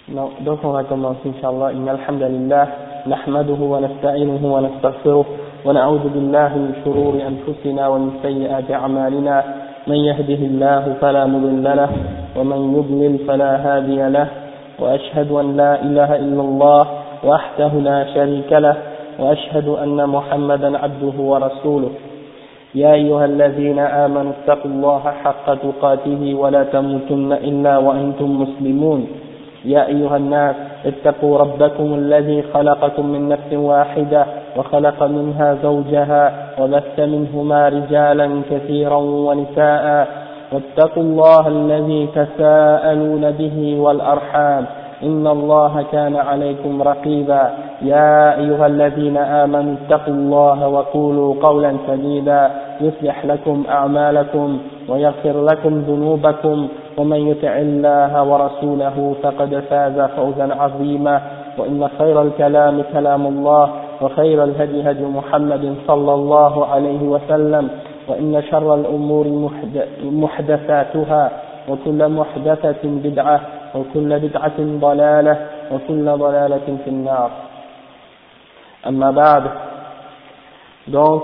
Non, donc on va commencer, Inch'Allah. Inna alhamdulillah, nahmaduhu wa nasta'inuhu wa nastaghfiruh, wa na'udhu billahi min shururi anfusina wa min sayyi'ati a'malina. Man yahdihillahu fala mudilla lahu, wa man yudlil fala hadiya lahu. Wa ashhadu an la ilaha illallah, wahdahu la sharika lahu, wa ashhadu anna Muhammadan abduhu wa rasuluh. يا أيها الذين آمنوا اتقوا الله حق تقاته ولا تموتن إلا وأنتم مسلمون يا أيها الناس اتقوا ربكم الذي خلقكم من نفس واحدة وخلق منها زوجها وبث منهما رجالا كثيرا ونساء واتقوا الله الذي تساءلون به والأرحام إن الله كان عليكم رقيبا يا أيها الذين آمنوا اتقوا الله وقولوا قولا سديدا يصلح لكم أعمالكم ويغفر لكم ذنوبكم ومن يطع الله ورسوله فقد فاز فوزا عظيما وإن خير الكلام كلام الله وخير الهدي هدي محمد صلى الله عليه وسلم وإن شر الأمور محدثاتها وكل محدثة بدعة وكل بدعة ضلالة وكل ضلالة في النار. أما بعد, donc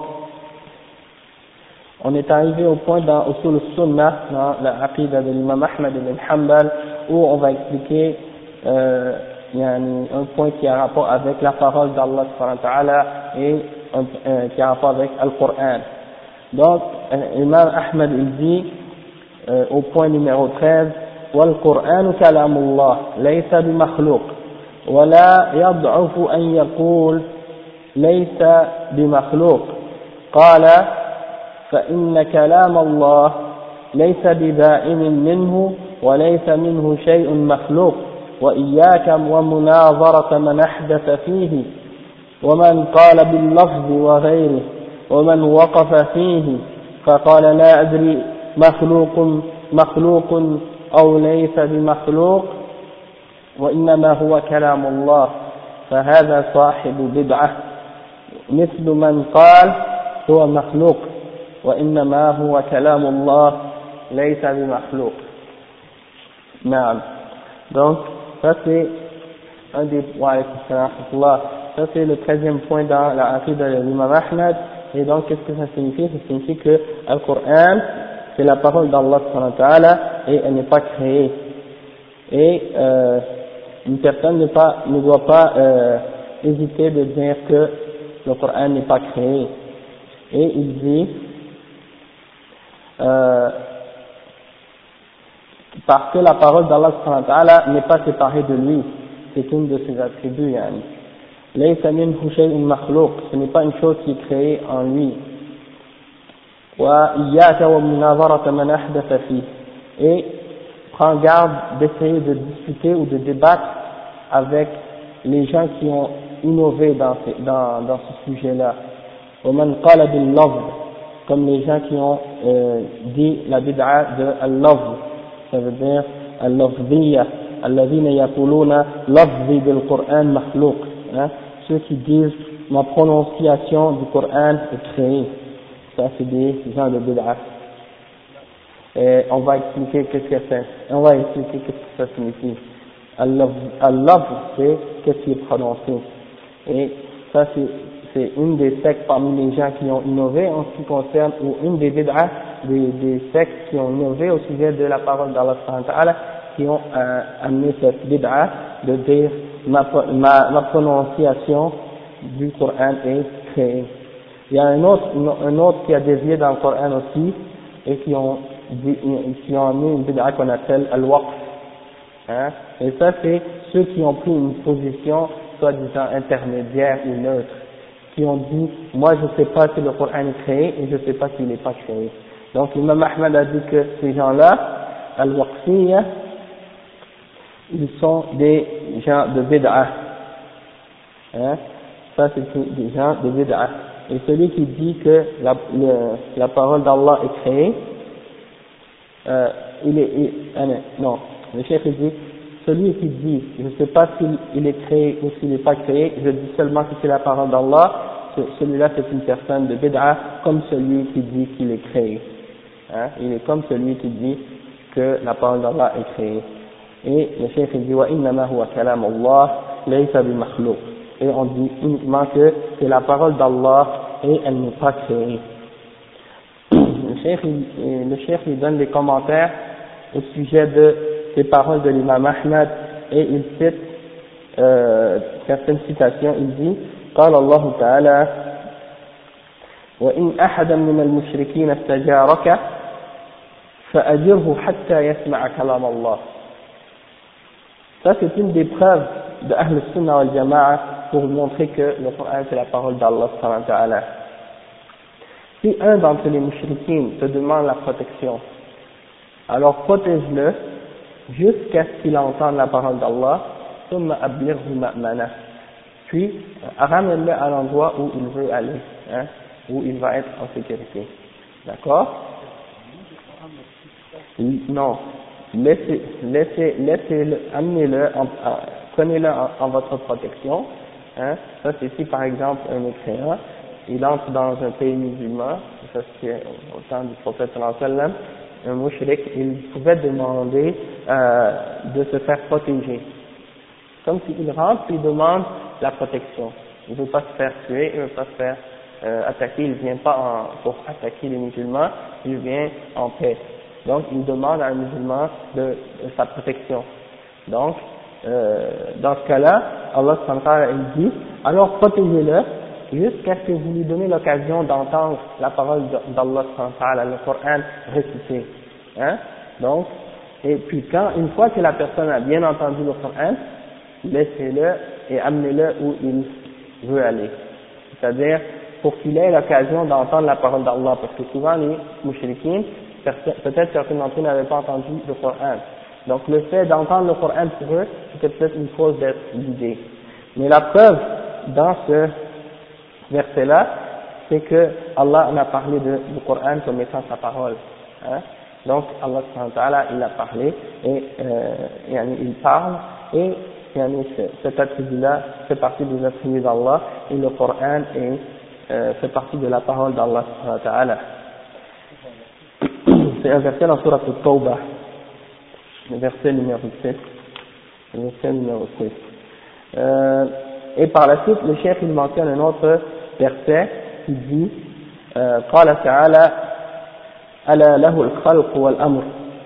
on est arrivé au point dans Usul al-Sunnah, dans la Aqidah de l'imam Ahmad ibn Hanbal, où on va expliquer un point qui a rapport avec la parole d'Allah subhanahu wa ta'ala et qui a rapport avec Al-Qur'an. Donc, l'imam Ahmad il dit au point numéro 13, والقرآن كلام الله ليس بمخلوق ولا يضعف أن يقول ليس بمخلوق قال فإن كلام الله ليس بدائم منه وليس منه شيء مخلوق وإياك ومناظرة من أحدث فيه ومن قال باللفظ وغيره ومن وقف فيه فقال لا أدري مخلوق أو ليس بمخلوق وإنما هو كلام الله فهذا صاحب بدعة مثل من قال هو مخلوق وإنما هو كلام الله ليس بمخلوق. نعم. Donc ça c'est un des ça c'est le 13e point dans la Aqidah de l'imam Ahmad. Et donc qu'est-ce que ça signifie? Ça signifie que Al-Qur'an c'est la parole d'Allah subhanahu wa ta'ala et elle n'est pas créée. Et une personne ne doit pas hésiter de dire que le Coran n'est pas créé. Et il dit parce que la parole d'Allah subhanahu wa ta'ala n'est pas séparée de lui, c'est une de ses attributs. Laysa minhu shay'un makhluq, ce n'est pas une chose qui est créée en lui. Et prends garde d'essayer de discuter ou de débattre avec les gens qui ont innové dans ce sujet-là. Comme les gens qui ont dit la bid'a de al-lafz, ça veut dire al-lafziyya, alladhina yaquluna lafzi bil Qur'an makhluq, ceux qui disent ma prononciation du Coran est créée. Ça c'est des gens de bid'a. Et on va expliquer qu'est-ce que c'est. On va expliquer qu'est-ce que ça signifie. Al-lafz, c'est qu'est-ce qui est prononcé. Et ça c'est une des sectes parmi les gens qui ont innové en ce qui concerne, ou une des bid'a, des sectes qui ont innové au sujet de la parole d'Allah subhanahu wa ta'ala, qui ont amené cette bid'a de dire ma prononciation du Coran est créée. Il y a un autre qui a dévié dans le Coran aussi, et qui ont amené une bid'a qu'on appelle al-waqf. Et ça c'est ceux qui ont pris une position soi-disant intermédiaire ou neutre, qui ont dit moi je ne sais pas si le Coran est créé et je ne sais pas s'il n'est pas créé. Donc l'imam Ahmad a dit que ces gens-là, al-waqfiyya, ils sont des gens de bid'a. Ça c'est des gens de bid'a. Et celui qui dit que la parole d'Allah est créée, non, le chef dit, celui qui dit, je ne sais pas s'il est créé ou s'il n'est pas créé, je dis seulement que c'est la parole d'Allah, celui-là c'est une personne de bid'a, comme celui qui dit qu'il est créé. Il est comme celui qui dit que la parole d'Allah est créée. Et le cheikh il dit wa innama huwa kalam Allah laysa bi makhluq, et on dit uniquement que c'est la parole d'Allah et elle n'est pas créée. Le cheikh il donne des commentaires au sujet de ces paroles de l'imam Ahmad, et il cite certaines citations. Il dit قال الله تعالى وإن أحدا من المشركين استجارك فأجره حتى يسمع كلام الله. Ça c'est une des preuves de Ahl Sunnah wal Jama'a pour montrer que le Coran c'est la parole d'Allah subhanahu wa ta'ala. Si un d'entre les mushrikines te demande la protection, alors protège-le jusqu'à ce qu'il entende la parole d'Allah, ثم أبلغه مأمنه, puis ramène-le à l'endroit où il veut aller, hein, où il va être en sécurité. D'accord? Non, laissez-le, amenez-le, prenez-le en votre protection. Hein. Ça c'est si par exemple un mécréant, il entre dans un pays musulman, ça c'est au temps du prophète sallallahu alayhi wa sallam, un mushrik, il pouvait demander de se faire protéger. Comme s'il rentre, il demande la protection. Il ne veut pas se faire tuer, il ne veut pas se faire attaquer, il ne vient pas pour attaquer les musulmans, il vient en paix. Donc il demande à un musulman de sa protection. Donc dans ce cas-là, Allah subhanahu wa ta'ala il dit, alors protégez-le jusqu'à ce que vous lui donnez l'occasion d'entendre la parole d'Allah subhanahu wa ta'ala, le Coran récité. Hein? Donc, et puis une fois que la personne a bien entendu le Coran, laissez-le et amenez-le où il veut aller. C'est-à-dire, pour qu'il ait l'occasion d'entendre la parole d'Allah, parce que souvent les mouchrikines, peut-être certains d'entre eux n'avaient pas entendu le Coran. Donc le fait d'entendre le Coran pour eux, c'était peut-être une cause d'être guidé. Mais la preuve dans ce verset-là, c'est que Allah en a parlé du Coran comme étant sa parole. Hein? Donc Allah subhanahu wa ta'ala, il a parlé, et il parle, et cet attribut-là fait partie des attributs d'Allah, et le Coran fait partie de la parole d'Allah subhanahu wa ta'ala. C'est un verset dans Sourate At-Tawbah, le verset numéro 6. Le verset numéro 6. Et par la suite, le cheikh il mentionne un autre verset qui dit قال تعالى ألا له الخلق والأمر.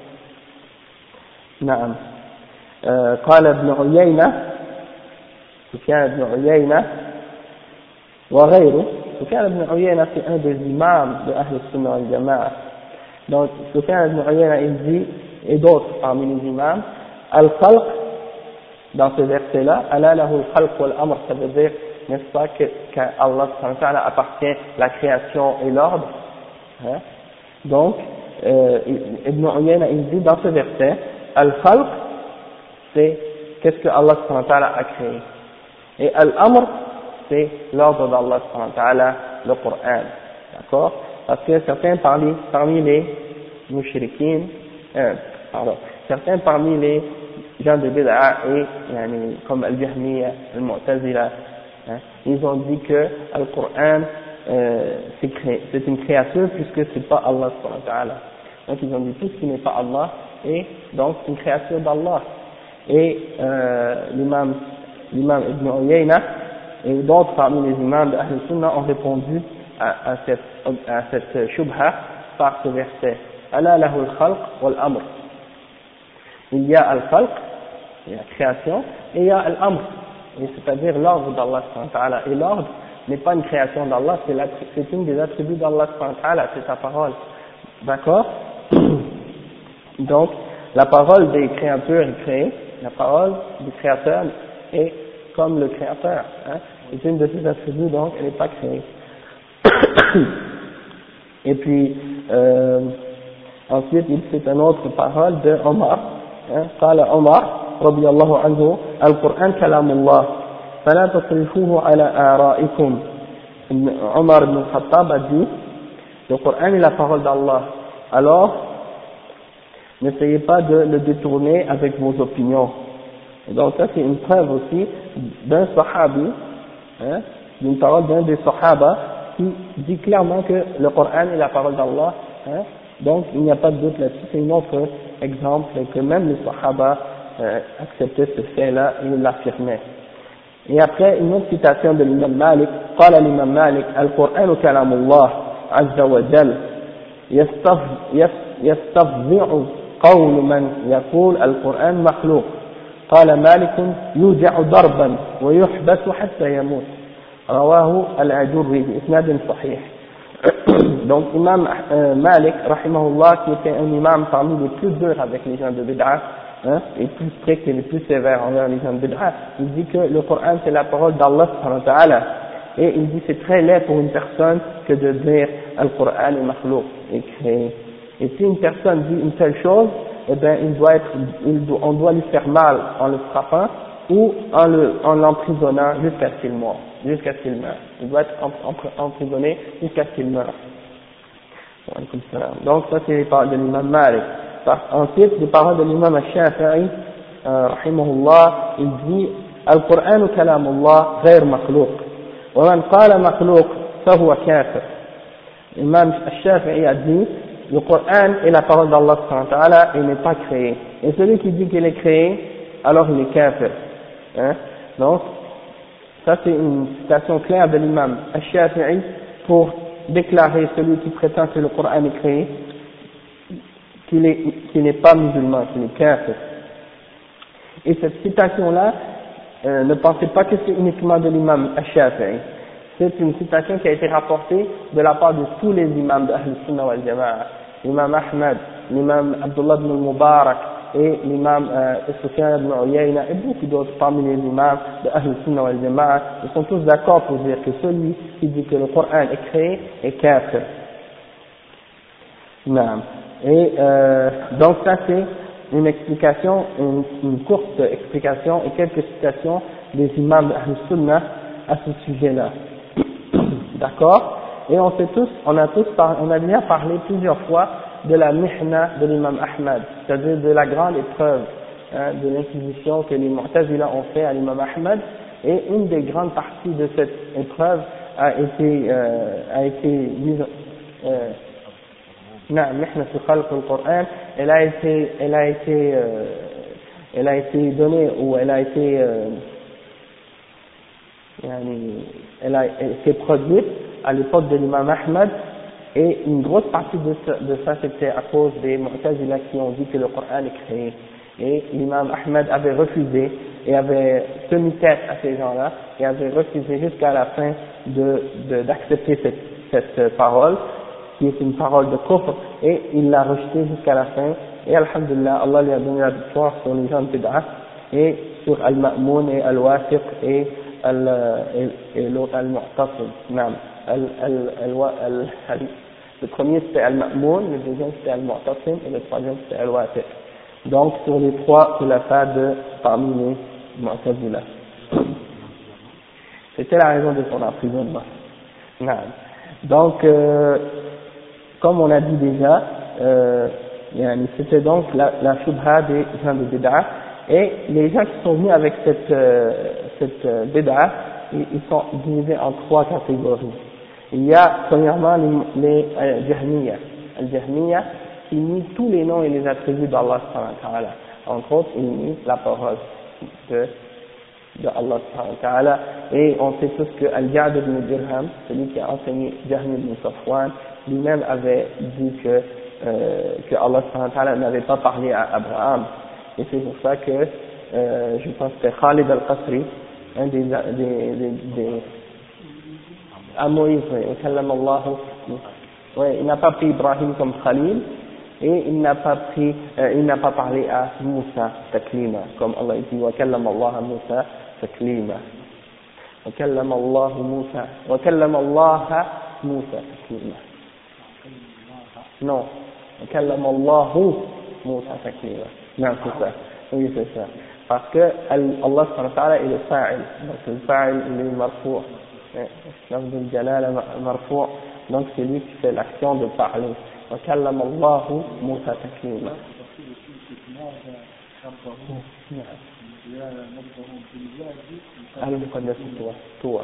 نعم. قال ابن عيينة سفيان بن عيينة وغيره. سفيان بن عيينة c'est un des imams de Ahl Sunnah wal Jama'a. Donc Sufyan ibn Uyayna il dit, et d'autres parmi les imams, al-khalq, dans ce verset-là, ala lahu al-khalq wal-amr, ça veut dire, n'est-ce pas, qu'à Allah subhanahu wa ta'ala appartient la création et l'ordre. Hein? Donc Ibn Uyayna il dit dans ce verset, al-khalq, c'est qu'est-ce que Allah subhanahu wa ta'ala a créé, et al-amr, c'est l'ordre d'Allah subhanahu wa ta'ala, le Coran. D'accord? Parce que certains parmi les mushrikines, certains parmi les gens de Bid'a et comme Al-Jahmiya, Al-Mu'tazila, hein, ils ont dit que le Coran c'est une créature puisque c'est pas Allah subhanahu wa ta'ala. Donc ils ont dit tout ce qui n'est pas Allah et donc c'est une créature d'Allah. Et l'imam Ibn Uyayna et d'autres parmi les imams de Ahl Sunnah ont répondu à cette shubha par ce verset. Ala lahu al-khalq wal-amr. Il y a al-khalq, il y a la création, et il y a al-amr, c'est-à-dire l'ordre d'Allah subhanahu wa ta'ala. Et l'ordre n'est pas une création d'Allah, c'est une des attributs d'Allah subhanahu wa ta'ala, c'est sa parole. D'accord? Donc, la parole des créatures est créée, la parole du créateur est comme le créateur. Hein? C'est une de ses attributs, donc elle n'est pas créée. Et puis ensuite il cite une autre parole de Omar, قال عمر رضي الله عنه القرآن كلام الله فلا تصرفوه على آرائكم. Omar ibn Khattab a dit, le Coran est la parole d'Allah, alors n'essayez pas de le détourner avec vos opinions. Et donc ça c'est une preuve aussi d'un sahabi, hein, d'une parole d'un des sahaba qui dit clairement que le Coran est la parole d'Allah, hein, donc il n'y a pas de doute là-dessus. C'est un autre exemple que même les Sahaba accepté ce fait-là et il l'affirmait. Et après, une autre citation de l'imam Malik, قال l'imam Malik, القرآن كلام الله عز وجل يستفزع قول من يقول القرآن مخلوق. قال مالك يوجع ضربا ويحبس حتى يموت. رواه الأجري بإسناد صحيح. Donc imam Malik, rahimahullah, qui était un imam parmi les plus durs avec les gens de bid'a, les plus stricts et les plus sévères envers les gens de bid'a, il dit que le Coran c'est la parole d'Allah subhanahu wa ta'ala, et il dit c'est très laid pour une personne que de dire Al-Qur'an est makhlouq, est créé. Et si une personne dit une telle chose, eh bien on doit lui faire mal en le frappant ou en l'emprisonnant jusqu'à ce qu'il meure. Il doit être emprisonné jusqu'à ce qu'il meure. Donc ça c'est les paroles de l'imam Malik. Ensuite, les paroles de l'imam al-Shafi'i, rahimahullah, il dit Al-Qur'an kalamullah ghayr makhlouq. Wa man qala makhlouq fahuwa kafir. L'imam al-Shafi'i a dit le Coran est la parole d'Allah subhanahu wa ta'ala et n'est pas créé. Et celui qui dit qu'il est créé, alors il est kafir. Donc, ça c'est une citation claire de l'imam al-Shafi'i pour déclarer celui qui prétend que le Coran est créé, qu'il n'est pas musulman, qu'il est kafir. Et cette citation-là, ne pensez pas que c'est uniquement de l'imam al-Shafi'i. C'est une citation qui a été rapportée de la part de tous les imams de Ahl-Sunnah wal Jama'a. L'imam Ahmad, l'imam Abdullah ibn al-Mubarak et l'imam Sufyan ibn Uyayna et beaucoup d'autres parmi les imams de Ahl-Sunnah wal Jama'a, ils sont tous d'accord pour dire que celui qui dit que le Coran est créé est kafir. Et donc ça c'est une explication, une courte explication et quelques citations des imams de Ahl-Sunnah à ce sujet-là. D'accord? Et on a déjà parlé plusieurs fois de la mihna de l'imam Ahmad, c'est-à-dire de la grande épreuve de l'inquisition que les Mu'tazila ont fait à l'imam Ahmad, et une des grandes parties de cette épreuve a été elle a été donnée ou elle a été produite à l'époque de l'imam Ahmad, et une grosse partie de ça c'était à cause des Mu'tazila qui ont dit que le Coran est créé, et l'imam Ahmad avait refusé et avait tenu tête à ces gens-là et avait refusé jusqu'à la fin d'accepter cette parole qui est une parole de kufr, et il l'a rejetée jusqu'à la fin, et alhamdulillah Allah lui a donné la victoire sur les gens de bid'ah et sur Al-Ma'moun et Al-Wasiq et l'autre Al-Mu'tasim. Le premier c'était Al-Ma'moun, le deuxième c'était Al-Mu'tasim et le troisième c'était Al-Wasiq. Donc sur les trois khulafas parmi les Mu'tazila. C'était la raison de son emprisonnement. Donc comme on a dit déjà, c'était donc la shubha des gens de bid'ah, et les gens qui sont venus avec cette bid'ah, ils sont divisés en trois catégories. Il y a premièrement les Jahmiya. Al-Jahmiya qui nient tous les noms et les attributs d'Allah subhanahu wa ta'ala. Entre autres, ils nient la parole de Allah subhanahu wa ta'ala, et on sait tous que Al-Ja'd ibn Dirham, celui qui a enseigné Jahm ibn Safwan, lui-même avait dit que Allah subhanahu wa ta'ala n'avait pas parlé à Abraham, et c'est pour ça que je pense que c'était Khalid al-Qasri, un des à Moïse, il n'a pas pris Ibrahim comme Khalil, et il n'a pas parlé à Moussa taklima, comme Allah dit wa kallama Allah Moussa taklima, wa kallama Allah Moussa taklima, non, wa kallama Allah Moussa taklima, non, c'est ça, oui c'est ça, parce que Allah subhanahu wa ta'ala est le fa'il, donc le fa'il il est marfou', lafz al-jalala marfou', donc c'est lui qui fait l'action de parler. وكلم الله موسى تكليما. المقدس طور.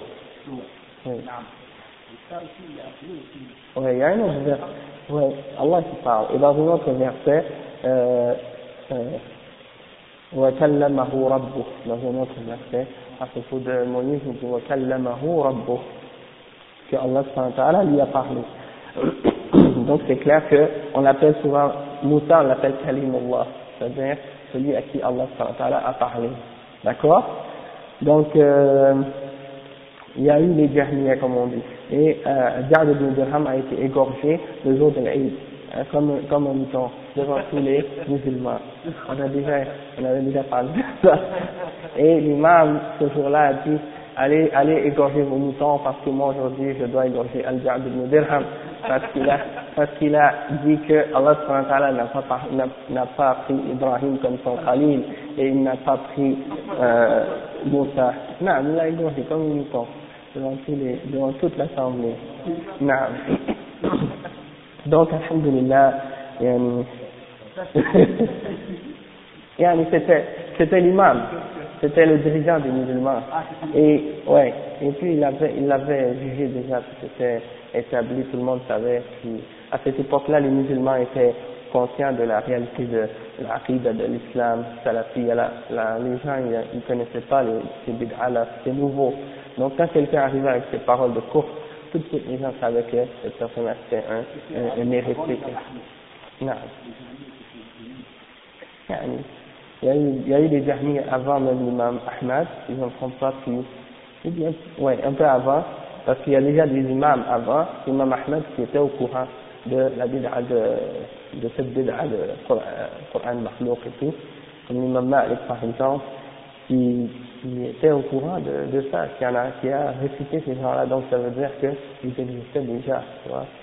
Oui, il y a un autre verset. Oui, Allah qui parle. Et dans un autre verset, وَكَلَّمَهُ رَبُّهُ. Dans un autre verset, à propos de Moïse, il dit وَكَلَّمَهُ رَبُّهُ, que Allah subhanahu wa ta'ala lui a parlé. Donc c'est clair que on l'appelle souvent, Moussa on l'appelle Kalimullah, c'est-à-dire celui à qui Allah subhanahu wa ta'ala a parlé. D'accord? Donc il y a eu les Jahmiya comme on dit. Et Ja'd ibn Dirham a été égorgé le jour de l'Aïd, comme un mouton, devant tous les musulmans. On avait déjà parlé de ça. Et l'imam, ce jour-là, a dit, allez égorger vos moutons parce que moi aujourd'hui je dois égorger Al-Ja'd ibn Dirham parce qu'il a dit que Allah subhanahu wa ta'ala n'a pas pris Ibrahim comme son Khalil et il n'a pas pris Moussa. Non, il l'a égorgé comme un mouton devant toute l'assemblée. Non. Donc alhamdulillah, yani c'était l'imam, c'était le dirigeant des musulmans. Et ouais, et puis il l'avait jugé déjà, c'était établi, tout le monde savait. Puis, à cette époque-là, les musulmans étaient conscients de la réalité de l'aqida de l'islam, salafi. Les gens ils connaissaient pas ces bid'ah-là, c'était nouveau. Donc quand quelqu'un arrivait avec ces paroles de course, tout de suite les gens savaient que cette personne-là c'était un hérétique. Non. Il y a eu des Jahmi avant même l'imam Ahmad, ils ne sont pas plus, ouais, un peu avant, parce qu'il y a déjà des imams avant, l'imam Ahmad qui était au courant de la bid'a de cette bid'a de Coran Makhlouk et tout, comme l'imam Malik par exemple, qui était au courant de ça, qui a récité ces gens-là, donc ça veut dire qu'ils existaient déjà, tu vois.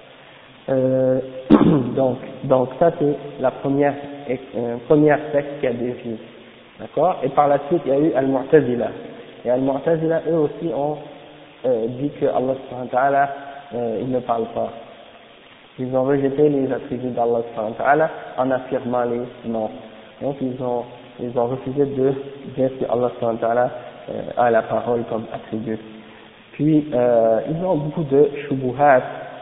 Donc ça c'est la première secte qui a dévié, d'accord. Et par la suite il y a eu Al-Mu'tazila, et Al-Mu'tazila eux aussi ont dit que Allah subhanahu wa ta'ala il ne parle pas. Ils ont rejeté les attributs d'Allah subhanahu wa ta'ala en affirmant les noms. Donc ils ont refusé de dire que Allah subhanahu wa ta'ala a la parole comme attribut. Puis ils ont beaucoup de shubuhat.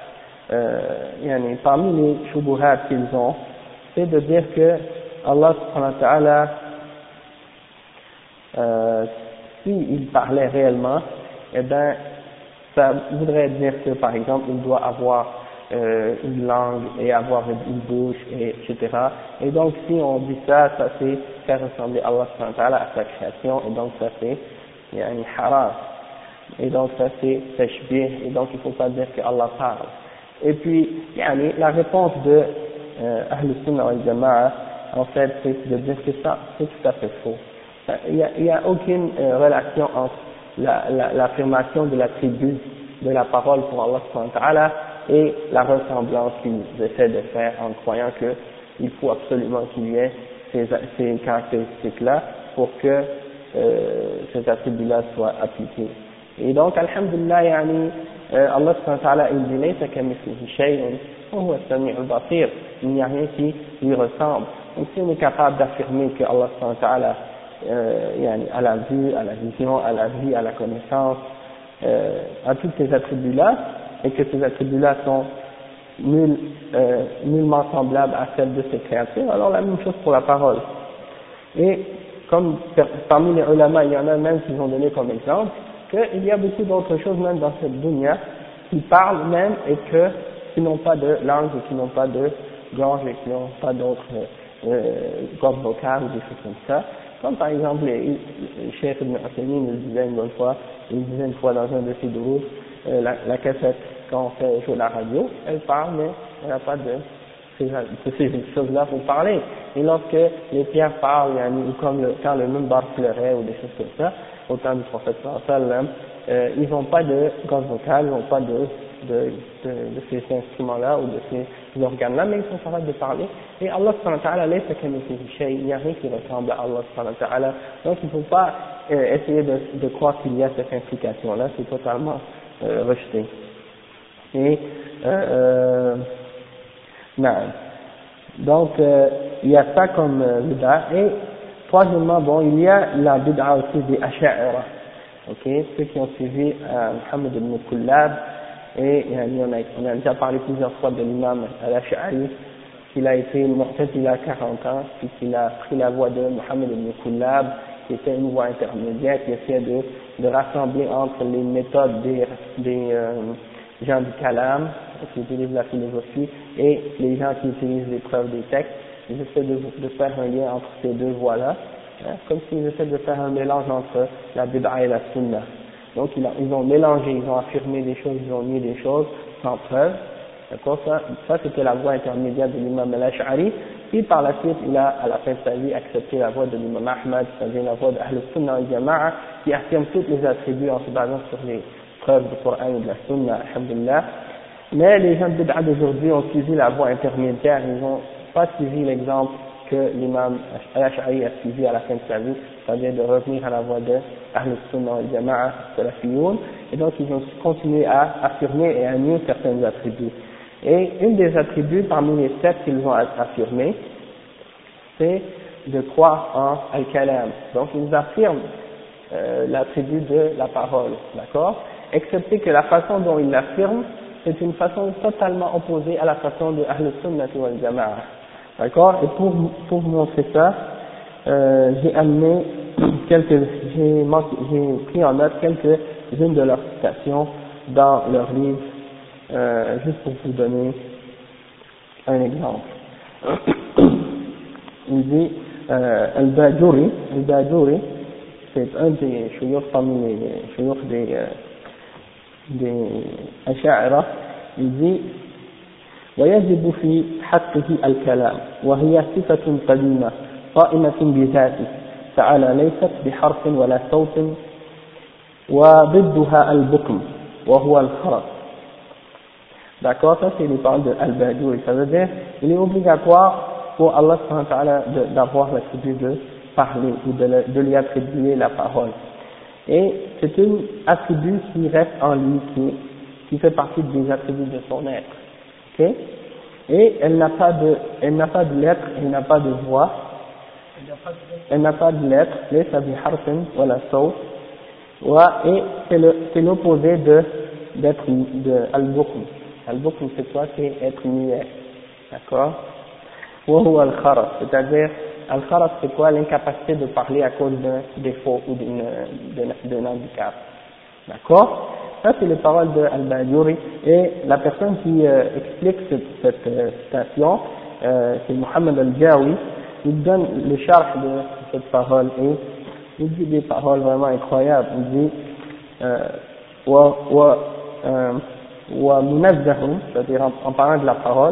Parmi les shubuhat qu'ils ont, c'est de dire que Allah subhanahu wa ta'ala, s'il parlait réellement, eh ben, ça voudrait dire que par exemple il doit avoir une langue et avoir une bouche, etc. Et donc si on dit ça, ça fait faire ressembler Allah subhanahu wa ta'ala à sa création, et donc ça fait haram. Et donc ça c'est tashbih, et donc il ne faut pas dire que Allah parle. Et puis, la réponse de Ahl Sunnah wal Jama'a, en fait, c'est de dire que ça, c'est tout à fait faux. Il n'y a aucune relation entre l'affirmation de l'attribut de la parole pour Allah subhanahu wa ta'ala et la ressemblance qu'ils essaient de faire en croyant qu'il faut absolument qu'il y ait ces caractéristiques-là pour que ces attributs-là soient appliqués. Et donc, alhamdulillah, Allah subhanahu wa ta'ala il dit laysa kamithlihi shay'un wa huwa as-sami'ul basir, il n'y a rien qui lui ressemble. Donc si on est capable d'affirmer que Allah subhanahu wa ta'ala à la vue, à la vision, à la vie, à la connaissance, à tous ces attributs-là, et que ces attributs-là sont nullement semblables à celles de ces créatures, alors la même chose pour la parole. Et comme parmi les ulama, il y en a même qui ont donné comme exemple qu'il y a beaucoup d'autres choses même dans cette dunya qui parlent même et qui n'ont pas de langue et qui n'ont pas de gorge et qui n'ont pas d'autres cordes vocales ou des choses comme ça. Comme par exemple le Cheikh Ibn Uthaymeen il disait une fois dans un de ses durous, la cassette quand on fait jouer la radio, elle parle mais elle n'a pas de ces choses-là pour parler. Et lorsque les pierres parlent, ou comme quand le minbar pleurait ou des choses comme ça, au temps du prophète sallam, ils n'ont pas de cordes vocales, ils n'ont pas de ces instruments-là ou de ces organes-là, mais ils sont capables de parler. Et Allah subhanahu wa ta'ala laysa kamithlihi shay', il n'y a rien qui ressemble à Allah subhanahu wa ta'ala. Donc il ne faut pas essayer de croire qu'il y a cette implication-là, c'est totalement rejeté. Et non. Donc il y a ça comme bid'a. Et troisièmement, bon, il y a la bid'a aussi des Asha'ira. Ok, ceux qui ont suivi Muhammad ibn Kullab, et on a déjà parlé plusieurs fois de l'imam al-Ash'ari, qu'il a été Mu'tazila à 40 ans, puis qu'il a pris la voie de Mohammed ibn Kullab, qui était une voie intermédiaire, qui essayait de rassembler entre les méthodes des gens du Kalam, qui utilisent la philosophie, et les gens qui utilisent les preuves des textes. Ils essaient de faire un lien entre ces deux voies-là, hein, comme s'ils essaient de faire un mélange entre la bid'a et la sunna. Donc ils ont mélangé, ils ont affirmé des choses, ils ont mis des choses sans preuve. D'accord, ça c'était la voie intermédiaire de l'imam al-Ash'ari, puis par la suite il a à la fin de sa vie accepté la voie de l'imam Ahmad, c'est-à-dire la voie de Ahl al-Sunnah al-Jama'a, qui affirme tous les attributs en se basant sur les preuves du Coran et de la Sunna, alhamdulillah. Mais les gens de bid'a d'aujourd'hui ont suivi la voie intermédiaire, ils n'ont pas suivi l'exemple que l'imam al-Ash'ari a suivi à la fin de sa vie, c'est-à-dire de revenir à la voie de Ahl al-Sunnah al-Jama'a, Salafiyoun, et donc ils ont continué à affirmer et à nier certains attributs. Et une des attributs parmi les 7 qu'ils ont affirmés, c'est de croire en Al-Kalam. Donc ils affirment l'attribut de la parole, d'accord? Excepté que la façon dont ils l'affirment, c'est une façon totalement opposée à la façon de Ahl Sunnah wal Jama'a. D'accord? Et pour vous montrer ça, j'ai pris en note quelques-unes de leurs citations dans leur livre, juste pour vous donner un exemple. Il dit, Al-Bajuri, c'est un des shuyukh parmi les shuyukh des Asha'ira, il dit ويجب في حقه الكلام وهي صفة قديمة قائمة بذاته تعالى ليست بحرف ولا صوت وضدها البكم وهو الخرس. D'accord, ça c'est les paroles de Al-Bajuri, ça veut dire il est obligatoire pour Allah d'avoir l'attribut de parler ou de lui attribuer la parole. Et c'est un attribut qui reste en lui, qui fait partie des attributs de son être. Okay? Et elle n'a pas de lettre, elle n'a pas de voix, elle n'a pas de lettre, et c'est l'opposé d'être al-bukm. Al-bukm c'est quoi? C'est être muet. D'accord? Ou al-kharas, c'est-à-dire al-kharas c'est quoi? L'incapacité de parler à cause d'un défaut ou d'un handicap. D'accord? Ça c'est les paroles de Al-Bajuri, et la personne qui explique cette citation, c'est Mohammed Al-Jawi. Il donne le charh de cette parole et il dit des paroles vraiment incroyables. Il dit ومنزه, c'est-à-dire en parlant de la parole,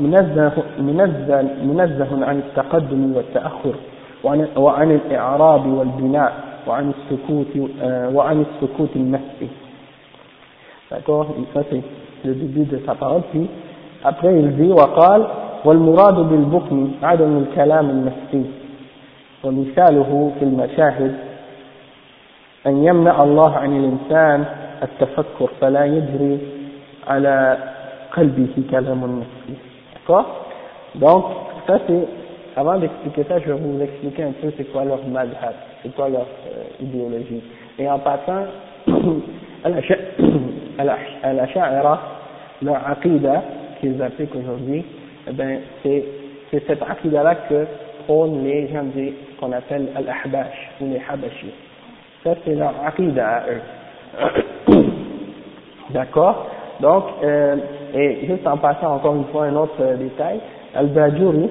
منزه عن التقدم والتأخر وعن الإعراب والبناء وعن السكوت النفسي. D'accord, ça c'est le début de sa parole. Puis après il dit وقال والمراد بالبكم عدم الكلام النفسي ومثاله في المشاهد أن يمنع الله عن الإنسان التفكر فلا يجري على قلبه كلام نفسي. D'accord, donc ça c'est, avant d'expliquer ça je vais vous expliquer un peu c'est quoi leur madhab, c'est quoi leur idéologie. Et en passant Al-Asha'ira, leur aqida qu'ils appliquent aujourd'hui, eh ben, c'est cette aqida-là que prônent les gens qu'on appelle Al-Ahbash ou les Habashi. Ça c'est leur aqida à eux. D'accord? Donc, et juste en passant encore une fois un autre détail, Al-Bajuri,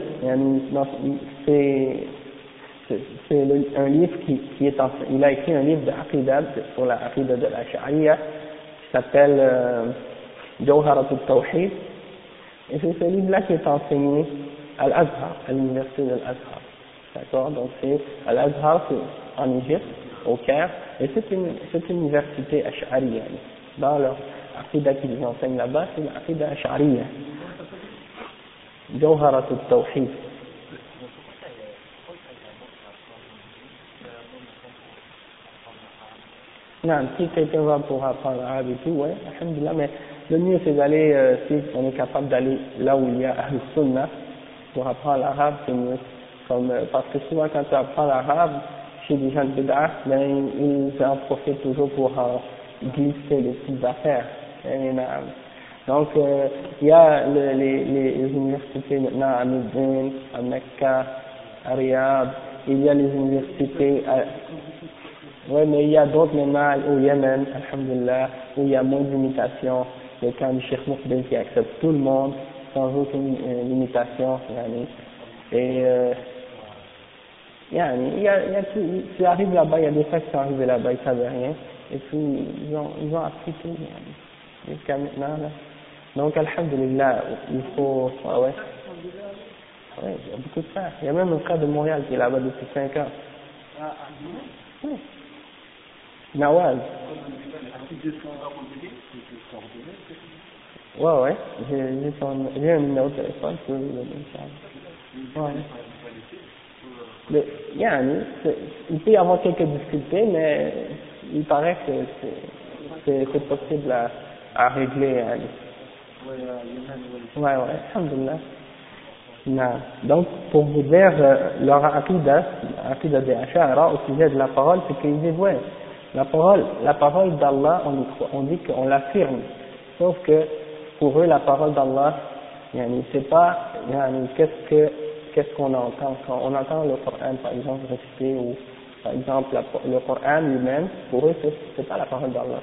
c'est un livre qui est il a écrit un livre d'Aqida sur la Aqida de l'Ash'ariyya qui s'appelle Jawharat al-Tawhid, et c'est ce livre-là qui est enseigné à l'Azhar, à l'université de l'Azhar. D'accord, donc c'est à l'Azhar, c'est en Égypte, au Caire, et c'est une université Ash'ariyya. Dans leur Aqida qu'ils enseignent là-bas, c'est l'Aqida Ash'ariyya. Jawharat al-Tawhid. Non, si quelqu'un va pour apprendre l'arabe et tout, ouais, alhamdulillah, mais le mieux c'est d'aller, si on est capable d'aller là où il y a Ahl Sunnah, pour apprendre l'arabe, c'est mieux. Parce que souvent quand tu apprends l'arabe, chez des gens de bid'ah, ben, ils en profitent toujours pour glisser des petites affaires. Donc, il y a les universités maintenant à Médine, à Mecca, à Riyad, il y a les universités oui, mais il y a d'autres maintenant au Yémen, alhamdulillah, où il y a moins d'imitation, le camp du Cheikh Moukbil qui accepte tout le monde, sans aucune limitation, yani. Et, tu arrives là-bas, il y a des frères qui sont arrivés là-bas, ils ne savaient rien, et puis ils ont appris tout, yani, jusqu'à maintenant, là. Donc, alhamdulillah, il faut, ouais, il y a beaucoup de frères. Il y a même un frère de Montréal qui est là-bas depuis 5 ans. Oui. Nawaz. Ouais, j'ai un numéro de téléphone, je peux vous le donner. Ouais. Il peut y avoir quelques difficultés, mais il paraît que c'est possible à régler. Ouais, alhamdulillah. Non. Donc, pour vous dire, leur aqidah des Ash'ara au sujet de la parole, c'est qu'ils disent, ouais, la parole d'Allah, on dit qu'on l'affirme. Sauf que, pour eux, la parole d'Allah, c'est pas, qu'est-ce qu'on entend quand on entend le Coran, par exemple, récité, ou, par exemple, le Coran lui-même, pour eux, c'est pas la parole d'Allah.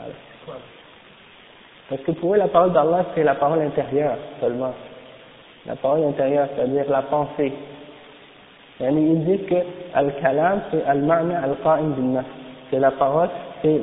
Parce que pour eux, la parole d'Allah, c'est la parole intérieure seulement. La parole intérieure, c'est-à-dire la pensée. Ils disent que al-kalam, c'est al-ma'na al-qa'im bin-nafs. C'est la parole, c'est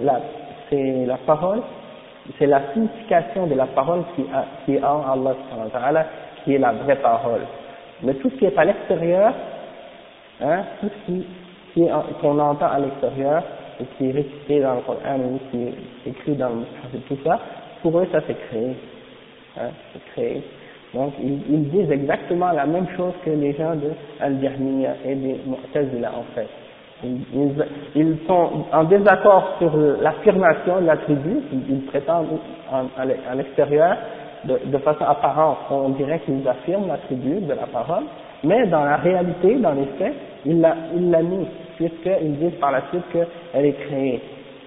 la signification de la parole qui est en Allah subhanahu wa ta'ala, qui est la vraie parole. Mais tout ce qui est à l'extérieur, tout ce qu'on entend à l'extérieur, et qui est récité dans le Coran, ou qui est écrit dans le Mushaf et tout ça, pour eux, ça c'est créé. C'est créé. Donc, ils disent exactement la même chose que les gens de Al-Jahmiya et des Mu'tazila, en fait. Ils sont en désaccord sur l'affirmation de l'attribut, ils prétendent à l'extérieur, de façon apparente, on dirait qu'ils affirment l'attribut de la parole, mais dans la réalité, dans les faits, ils l'a mis, puisqu'ils disent par la suite qu'elle est créée.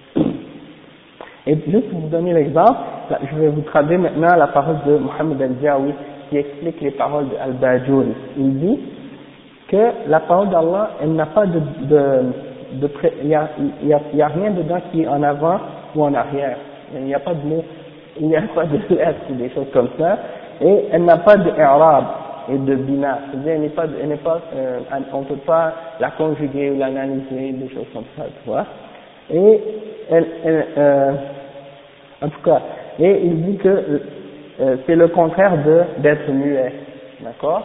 Et juste pour vous donner l'exemple, je vais vous traduire maintenant la parole de Mohammed al-Jawi qui explique les paroles d'Al-Bajuri. Il dit que la parole d'Allah, elle n'a pas il y a rien dedans qui est en avant ou en arrière. Il n'y a pas de mots, il n'y a pas de lettres ou des choses comme ça. Et elle n'a pas de i'rab et de bina. C'est-à-dire, on ne peut pas la conjuguer ou l'analyser, des choses comme ça, tu vois. Et en tout cas, et il dit que c'est le contraire d'être muet, d'accord?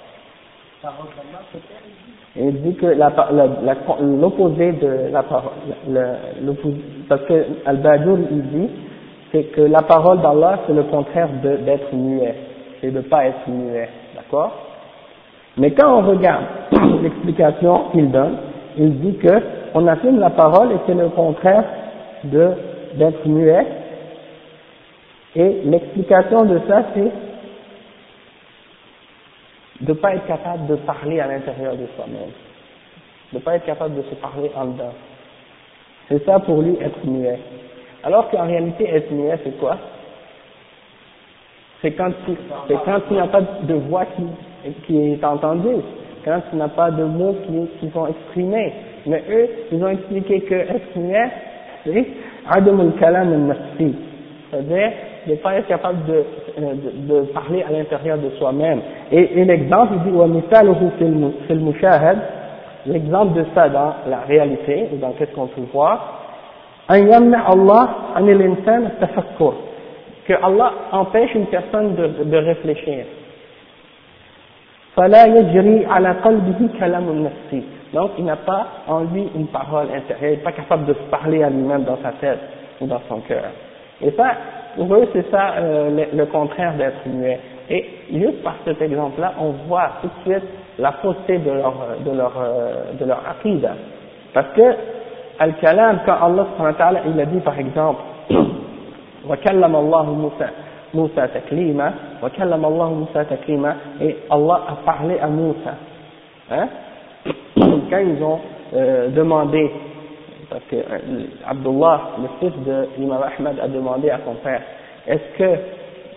Et il dit que l'opposé de la parole, parce que Al-Bajur il dit, c'est que la parole d'Allah c'est le contraire d'être muet, c'est de ne pas être muet, d'accord? Mais quand on regarde l'explication qu'il donne, il dit que on affirme la parole et c'est le contraire d'être muet. Et l'explication de ça, c'est de ne pas être capable de parler à l'intérieur de soi-même, de ne pas être capable de se parler en dedans. C'est ça pour lui être muet. Alors qu'en réalité, être muet, c'est quoi? C'est quand tu n'as pas de voix qui est entendue, quand tu n'as pas de mots qui sont exprimés. Mais eux, ils ont expliqué que être muet, c'est adamul kalam al-nafsi, c'est-à-dire de ne pas être capable de parler à l'intérieur de soi-même. Et l'exemple, il dit وَمِثَالُهُ فِي الْمُشَاهَدِ, l'exemple de ça dans la réalité, ou dans qu'est-ce qu'on peut voir, أَنْ يَمْنَعَ اللَّهُ عَنِ الْإِنسَانِ التَّفَكُّرِ, que Allah empêche une personne de réfléchir. فَلَا يَجْرِي عَلَى قَلْبِهِ كَلَامُ النَّفْسِ, donc il n'a pas en lui une parole intérieure, il n'est pas capable de se parler à lui-même dans sa tête ou dans son cœur. Et ça, pour eux, c'est ça le contraire d'être muet. Et juste par cet exemple-là, on voit tout de suite la fausseté de leur aqidah. Parce que al-kalam, quand Allah subhanahu wa ta'ala, il a dit par exemple وَكَلَّمَ اللَّهُ مُوسَى تَكْلِيمًا وَكَلَّمَ اللَّهُ مُوسَى تَكْلِيمًا, et Allah a parlé à Moussa. Hein? Quand ils ont demandé, parce que Abdullah, le fils de l'imam Ahmad, a demandé à son père, est-ce que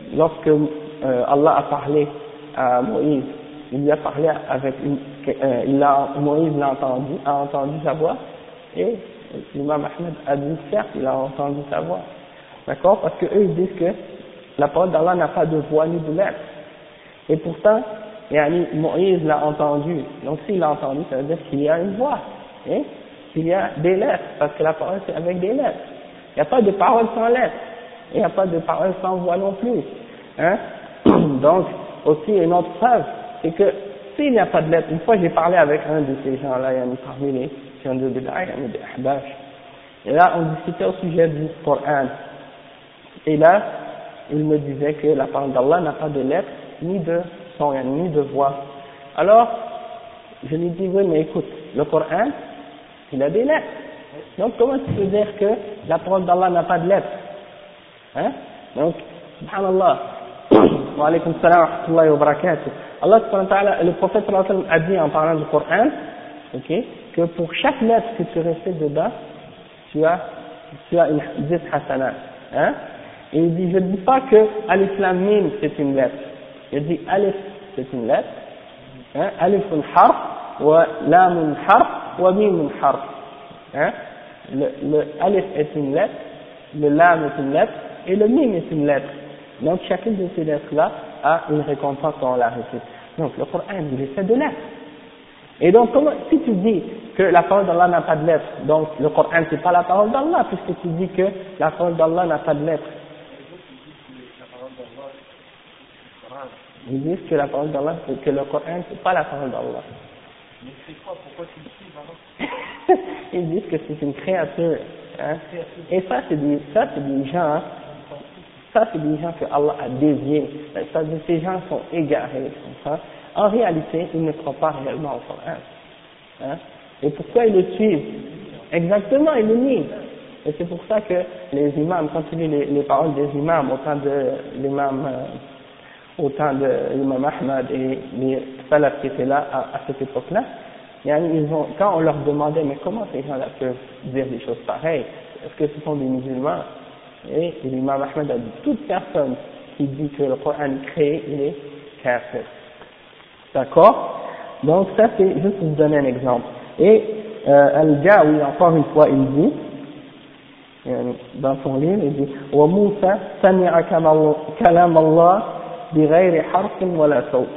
lorsque Allah a parlé à Moïse, il lui a parlé avec Moïse a entendu sa voix, et l'imam Ahmed a dit certes, il a entendu sa voix. D'accord? Parce que eux ils disent que la parole d'Allah n'a pas de voix ni de lettres. Et pourtant, Moïse l'a entendu. Donc s'il l'a entendu, ça veut dire qu'il y a une voix. Hein? Qu'il y a des lettres, parce que la parole c'est avec des lettres. Il n'y a pas de parole sans lettres. Il n'y a pas de parole sans voix non plus. Hein? Donc, aussi une autre preuve, c'est que s'il n'y a pas de lettres, une fois j'ai parlé avec un de ces gens-là, parmi les gens de Bid'a, des Ahbash, et là on discutait au sujet du Coran. Et là, il me disait que la parole d'Allah n'a pas de lettres, ni de son, ni de voix. Alors, je lui dis, oui, mais écoute, le Coran, il a des lettres. Donc, comment tu peux dire que la parole d'Allah n'a pas de lettres? Hein? Donc, subhanallah, wa alaykum salam wa rahmatullahi wa barakatuh. Allah subhanahu wa ta'ala, le prophète sallallahu alayhi wa sallam a dit en parlant du Coran, ok, que pour chaque lettre que tu récites dedans, tu as une 10 hasanat. Hein? Et il dit, je ne dis pas que Alif Lam Mim c'est une lettre. Il dit Alif c'est une lettre, hein? Alif harf, wa Lam harf, wa Mim harf. Hein? Le Alif est une lettre, le Lam est une lettre, et le Mim est une lettre. Donc chacune de ces lettres-là a une récompense quand on la récite. Donc le Coran, il est fait de lettres. Et donc si tu dis que la parole d'Allah n'a pas de lettres, donc le Coran c'est pas la parole d'Allah, puisque tu dis que la parole d'Allah n'a pas de lettres. Ils disent que la parole d'Allah, que le Coran c'est pas la parole d'Allah. Mais c'est quoi? Pourquoi tu le dis alors? Ils disent que c'est une créature. Hein? Et ça c'est des gens, hein? Ça c'est des gens que Allah a déviés. C'est-à-dire ces gens sont égarés. Hein? En réalité, ils ne croient pas réellement au Coran. Hein? Et pourquoi ils le suivent? Exactement, ils le nient. Et c'est pour ça que les imams, quand tu lis les paroles des imams, autant de l'imam Ahmad et les salafs qui étaient là à cette époque-là, quand on leur demandait mais comment ces gens-là peuvent dire des choses pareilles, est-ce que ce sont des musulmans? Et l'imam Ahmad a dit, toute personne qui dit que le Coran est créé, il est kafir. D'accord? Donc ça c'est juste pour vous donner un exemple. Et Al-Jawi, encore une fois, il dit, dans son livre, il dit wa Moussa sami'a kalam Allah bighayri harfin wala sawt.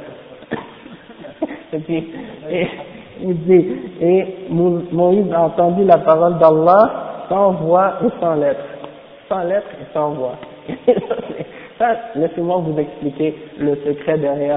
Il dit, et Moïse a entendu la parole d'Allah sans voix et sans lettres. Sans lettres et sans voix. Ça, laissez-moi vous expliquer le secret derrière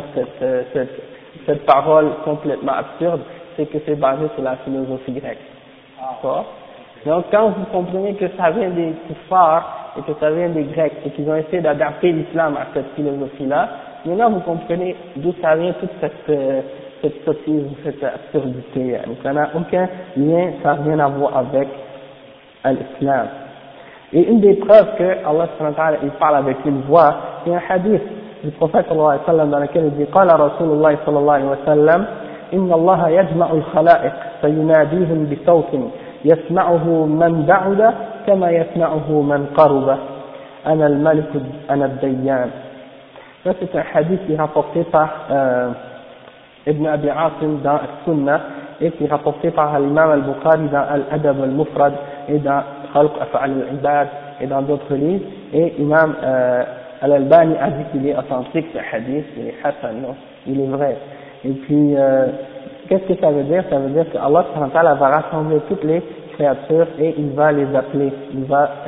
cette parole complètement absurde, c'est que c'est basé sur la philosophie grecque. D'accord? Donc quand vous comprenez que ça vient des kuffars et que ça vient des Grecs et qu'ils ont essayé d'adapter l'islam à cette philosophie-là, maintenant vous comprenez d'où ça vient toute cette sottise, cette absurdité. Donc ça n'a aucun lien, ça n'a rien à voir avec l'islam. Et une des preuves que Allah subhanahu wa ta'ala il parle avec une voix, c'est un hadith du prophète sallallahu alayhi wa sallam dans lequel il dit قال رسول الله صلى الله عليه وسلم إن الله يجمع الخلائق فيناديهم بصوت يسمعه من بعد كما يسمعه من قرب أنا الملك أنا الديان. Ça c'est un hadith qui est rapporté par Ibn Abi Asim dans Al-Sunnah et qui est rapporté par l'imam Al-Bukhari dans Al-Adab Al-Mufrad et dans Khalq Af'al Al-Ibad et dans d'autres livres. Et Imam Al-Albani a dit qu'il est authentique ce hadith, il est Hassan, non, il est vrai. Et puis qu'est-ce que ça veut dire? Ça veut dire que Allah subhanahu wa ta'ala va rassembler toutes les créatures et il va les appeler, il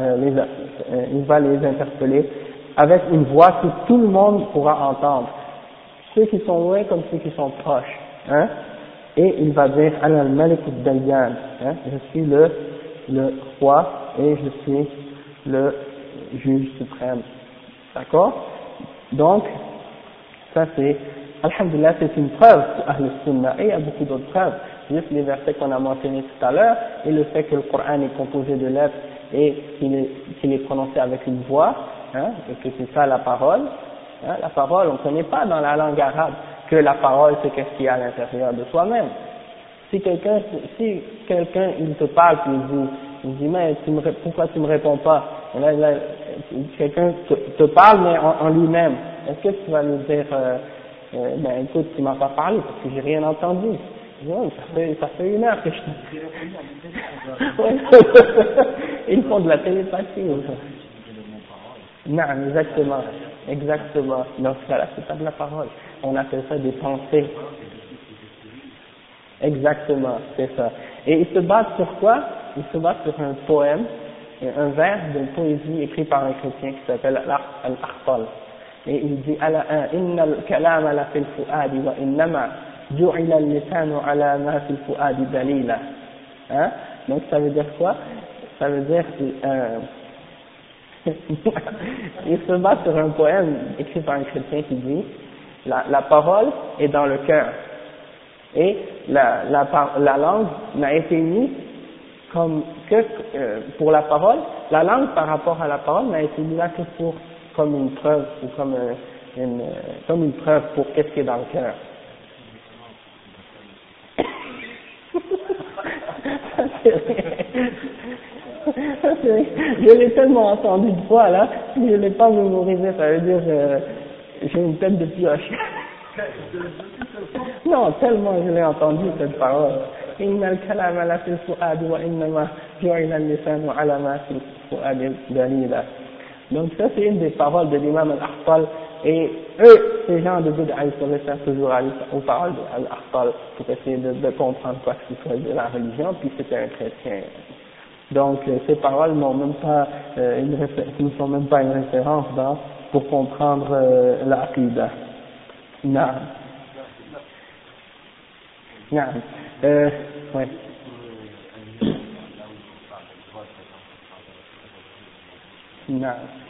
va les interpeller avec une voix que tout le monde pourra entendre, ceux qui sont loin comme ceux qui sont proches, hein? Et il va dire Ana al-Malik ad-Dayyan, hein? Je suis le roi et je suis le juge suprême. D'accord? Donc ça c'est alhamdulillah, c'est une preuve pour Ahl Sunnah, et il y a beaucoup d'autres preuves, juste les versets qu'on a mentionnés tout à l'heure, et le fait que le Coran est composé de lettres et qu'il est prononcé avec une voix, hein, et que c'est ça la parole. Hein, la parole, on ne connaît pas dans la langue arabe que la parole c'est qu'est-ce qu'il y a à l'intérieur de soi-même. Si quelqu'un il te parle puis il dit mais pourquoi tu me réponds pas? Là, quelqu'un te parle, mais en lui-même. Est-ce que tu vas lui dire, ben écoute, tu m'as pas parlé parce que j'ai rien entendu. Non, ça fait 1 heure que je Ils font de la télépathie. Non, exactement. Dans ce cas-là, c'est pas de la parole. On appelle ça des pensées. Exactement, c'est ça. Et ils se basent sur quoi? Ils se basent sur un poème, un vers d'une poésie écrit par un chrétien qui s'appelle Al-Akhtal. Et il dit, Inna al-kalama la fil fu'adi wa innama ju'ila al-lisanu ala ma fil fu'adi dalila. Hein? Donc ça veut dire quoi? Ça veut dire, il se base sur un poème écrit par un chrétien qui dit, la parole est dans le cœur. Et la langue n'a été mise comme que pour la parole, la langue par rapport à la parole n'a été mise là que pour comme une preuve ou comme une preuve pour qu'est-ce qui est dans le cœur. Je l'ai tellement entendu de fois là, si je l'ai pas mémorisé, ça veut dire j'ai une tête de pioche. Non, tellement je l'ai entendu cette parole. Inna al-kalama la fil fu'adi wa innama ju'ila al-lisanu ala ma fil fu'adi dalila. Donc ça c'est une des paroles de l'imam al-Akhtal, et eux, ces gens de bid'a, ils se réfèrent toujours aux paroles de al-Akhtal pour essayer de comprendre quoi que ce soit de la religion, puis c'était un chrétien. Donc ces paroles n'ont même pas ne sont même pas une référence pour comprendre l'aqida. Non. Non. Ouais. Non.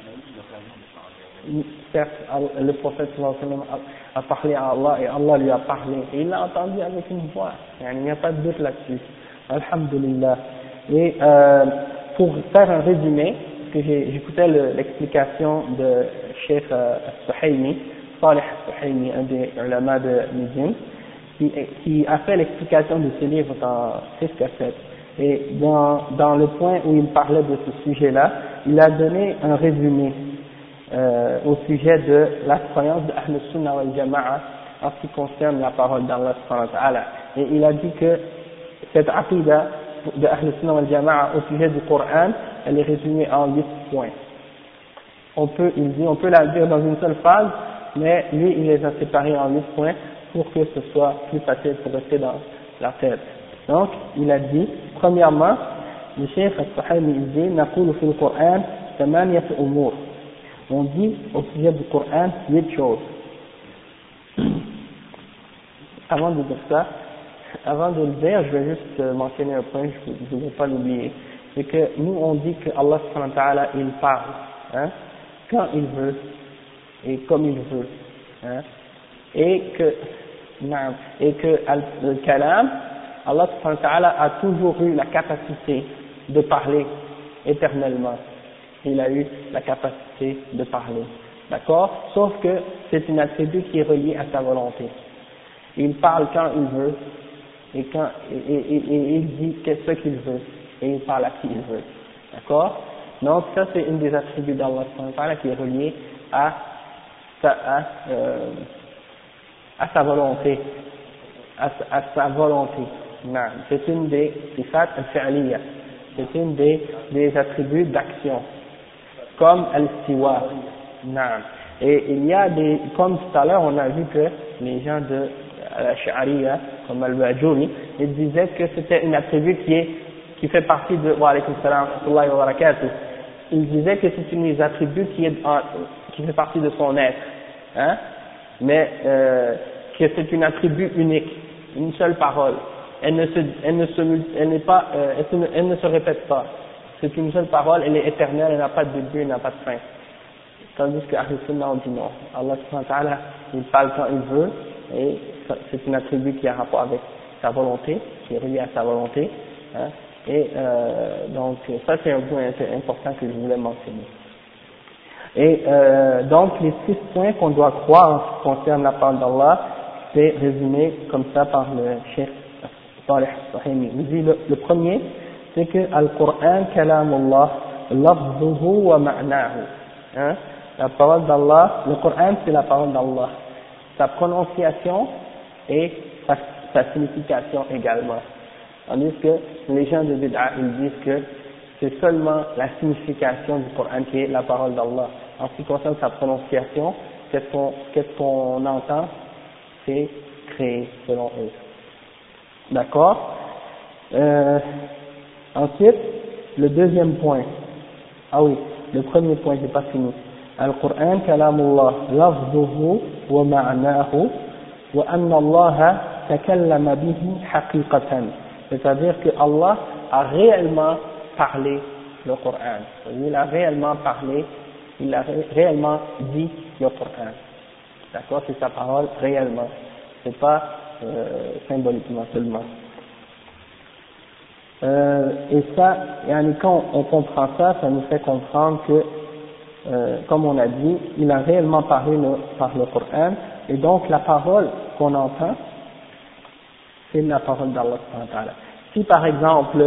Certes, le prophète sallallahu alayhi wa sallam a parlé à Allah et Allah lui a parlé. Et il l'a entendu avec une voix. Il n'y a pas de doute là-dessus. Alhamdulillah. Et pour faire un résumé, parce que j'écoutais l'explication de Cheikh Suhaimi, Salih Suhaimi, un des ulama de Médine, qui a fait l'explication de ce livre dans 6 cassettes. Et dans le point où il parlait de ce sujet-là, il a donné un résumé au sujet de la croyance de Ahl Sunnah wal Jama'a en ce qui concerne la parole d'Allah subhanahu wa ta'ala. Et il a dit que cette aqida de Ahl Sunnah wal Jama'a au sujet du Coran, elle est résumée en 8 points. On peut la dire dans une seule phrase, mais lui il les a séparés en 8 points pour que ce soit plus facile pour rester dans la tête. Donc, il a dit, premièrement, le Cheikh Al-Suhaimi il dit, نقول في القرآن 8 أمور. On dit au sujet du Coran 8 choses. Avant de dire ça, avant de le dire, je vais juste mentionner un point, je ne vais pas l'oublier. C'est que nous on dit que Allah subhanahu wa ta'ala il parle, hein, quand il veut et comme il veut, hein, et que le kalam, Allah subhanahu wa ta'ala a toujours eu la capacité de parler éternellement. Il a eu la capacité de parler. D'accord? Sauf que c'est une attribut qui est reliée à sa volonté. Il parle quand il veut, et il dit ce qu'il veut, et il parle à qui il veut. D'accord? Donc ça c'est une des attributs d'Allah subhanahu wa ta'ala qui est reliée à sa volonté. À sa volonté. C'est une des sifat al-fi'liya. C'est une des attributs d'action. Comme al-istiwa. Et il y a comme tout à l'heure on a vu que les gens de l'Ash'ariya, comme al-Bajuri, ils disaient que c'était une attribut qui fait partie de, wa alaykum salam wa rahmatullahi wa barakatuh. Ils disaient que c'est une des attributs qui fait partie de son être, hein, mais que c'est une attribut unique, une seule parole. Elle ne se répète pas. C'est une seule parole, elle est éternelle, elle n'a pas de début, elle n'a pas de fin. Tandis que Ahl Sunnah on dit non. Allah subhanahu wa ta'ala, il parle quand il veut, et c'est une attribut qui a rapport avec sa volonté, qui est reliée à sa volonté, hein, et donc ça c'est un point important que je voulais mentionner. Et donc les 6 points qu'on doit croire en ce qui concerne la parole d'Allah, c'est résumé comme ça par le Cheikh Salih Suhaimi. Il dit le premier, c'est que Al-Qur'an kalamullah lafzuhu wa ma'nahu. Hein? La parole d'Allah, le Coran c'est la parole d'Allah. Sa prononciation et sa signification également. Tandis que les gens de Bid'a, ils disent que c'est seulement la signification du Coran qui est la parole d'Allah. En ce qui concerne sa prononciation, qu'est-ce qu'on entend, c'est créé selon eux. D'accord? Ensuite, le deuxième point. Ah oui, le premier point, j'ai pas fini. Al-Qur'an kalamullah lafzuhu wa ma'nahu wa anna Allah takallama bihi haqiqatan. C'est-à-dire que Allah a réellement parlé le Coran. Il a réellement parlé, il a réellement dit le Coran. D'accord? C'est sa parole réellement. C'est pas symboliquement seulement. Et ça, quand on comprend ça, ça nous fait comprendre que, comme on a dit, il a réellement parlé par le Coran, et donc la parole qu'on entend, c'est la parole d'Allah. Si par exemple,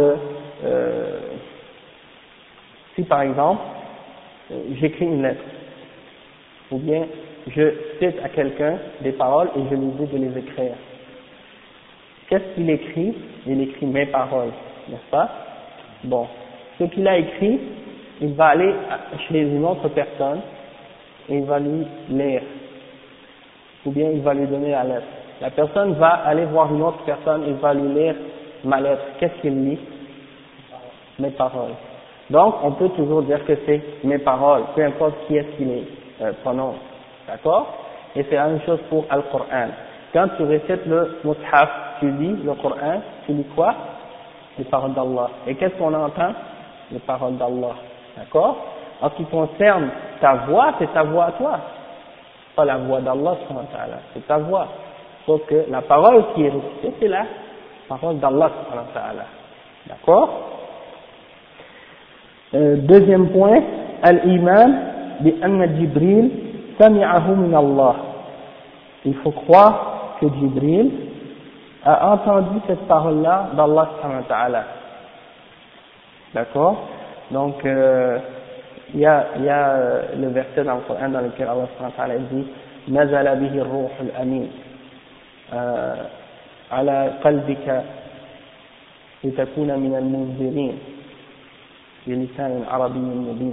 j'écris une lettre, ou bien je cite à quelqu'un des paroles et je lui dis de les écrire. Qu'est-ce qu'il écrit? Il écrit mes paroles, n'est-ce pas? Bon, ce qu'il a écrit, il va aller chez une autre personne et il va lui lire, ou bien il va lui donner la lettre. La personne va aller voir une autre personne, il va lui lire ma lettre. Qu'est-ce qu'il lit? Mes paroles. Donc, on peut toujours dire que c'est mes paroles, peu importe qui est-ce qui les prononce. D'accord? Et c'est la même chose pour Al-Qur'an. Quand tu récites le Mushaf, tu lis le Coran, tu lis quoi? Les paroles d'Allah. Et qu'est-ce qu'on entend? Les paroles d'Allah. D'accord? En ce qui concerne ta voix, c'est ta voix à toi. Pas la voix d'Allah, c'est ta voix. Sauf que la parole qui est récitée, c'est la parole d'Allah. D'accord? Deuxième point, al-iman bi anna Jibril sami'ahu min Allah. Il faut croire que Jibril a entendu cette parole-là d'Allah subhanahu wa ta'ala. D'accord? Donc, il y a le verset dans le Coran dans lequel Allah subhanahu wa ta'ala dit nazala bihi ar-ruh al-amin ala qalbika litakuna min al-munzirin bilisan arabiyyin mubin.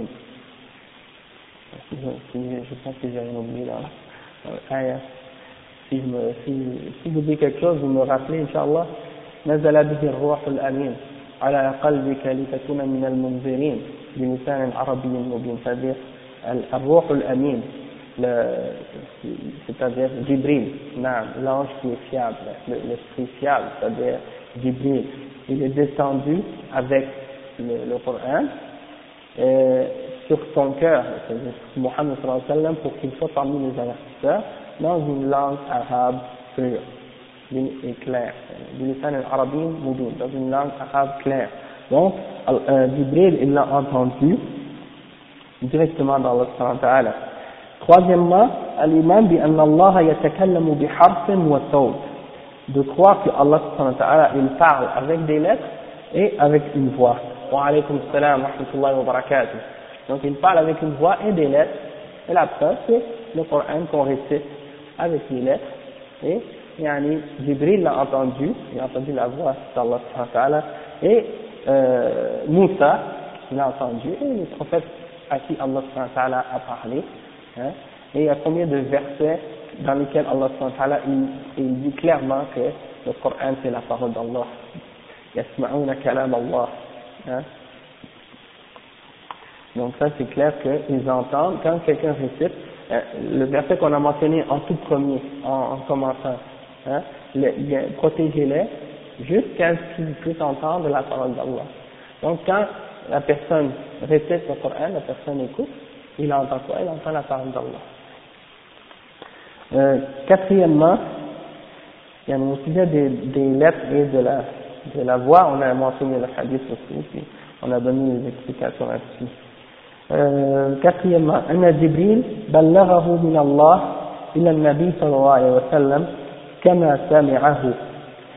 Je pense que j'ai rien oublié là. Si j'oublie quelque chose, vous me rappelez, Inch'Allah. نزل به الروح الأمين على قلبك لتكون من المنذرين بلسان عربي مبين. C'est-à-dire الروح الأمين, c'est-à-dire Jibril, l'ange qui est fiable, l'esprit fiable, c'est-à-dire Jibril. Il est descendu avec le Coran sur son cœur, c'est-à-dire Muhammad sallallahu alayhi wa sallam, pour qu'il soit parmi les avertisseurs dans une langue arabe pure et claire, dans une langue arabe claire. Donc, Jibril, il l'a entendu directement dans Allah subhanahu wa ta'ala. Troisièmement, al-iman bi anna Allah yatakallamu bi harfin wa sawt. De croire que Allah subhanahu wa ta'ala, il parle avec des lettres et avec une voix. Wa alaykum assalam wa rahmatullahi wa barakatuh. Donc, il parle avec une voix et des lettres. Et la preuve, c'est le Coran qu'on récite avec les lettres. Et Jibril l'a entendu, il a entendu la voix d'Allah subhanahu wa ta'ala. Et Moussa l'a entendu, et les prophètes à qui Allah subhanahu wa ta'ala a parlé. Hein. Et il y a combien de versets dans lesquels Allah subhanahu wa ta'ala il dit clairement que le Coran c'est la parole d'Allah. Yasma'una kalam Allah. Hein. Donc ça c'est clair qu'ils entendent quand quelqu'un récite le verset qu'on a mentionné en tout premier, en commençant, hein, protégez-les jusqu'à ce qu'ils puissent entendre la parole d'Allah. Donc quand la personne récite le Coran, la personne écoute, il entend quoi? Il entend la parole d'Allah. Quatrièmement, il y a au sujet des lettres et de la voix, on a mentionné le hadith aussi, puis on a donné les explications là-dessus. Quatrièmement, أن جبريل بلغه من الله إلى النبي صلى الله عليه وسلم كما سمعه.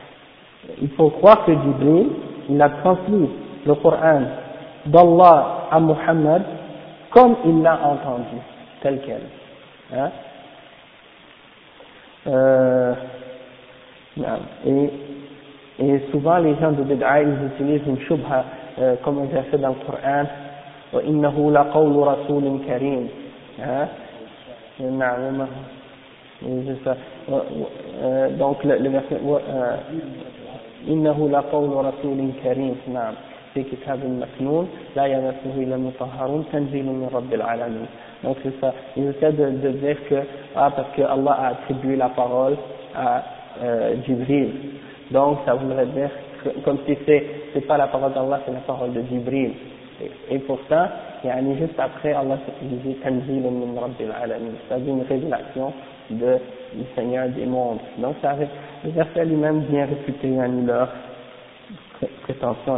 Il faut croire que Jibril, il a transmis le Coran d'Allah à Muhammad comme il l'a entendu, tel quel. Hein? Et souvent les gens de Bid'a, ils utilisent une shubha comme un verset dans le Coran, وَإِنَّهُ لَقَوْلُ رَسُولٍ كَرِيمٍ. Hein? Donc le verset إنه لقول رسول كريم نعم في كتاب مكنون لا يمسه إلا المطهرون تنزيل من رب العالمين. Donc c'est ça, ils essaient de dire que parce que Allah a attribué la parole à Jibril, donc ça voudrait dire que, comme si c'est pas la parole d'Allah, c'est la parole de Jibril. Et pour ça, juste après Allah disait تنزيل من رب العالمين, c'est-à-dire une révélation du Seigneur des mondes. Donc ça avait, le verset lui-même vient réfuter leur prétention.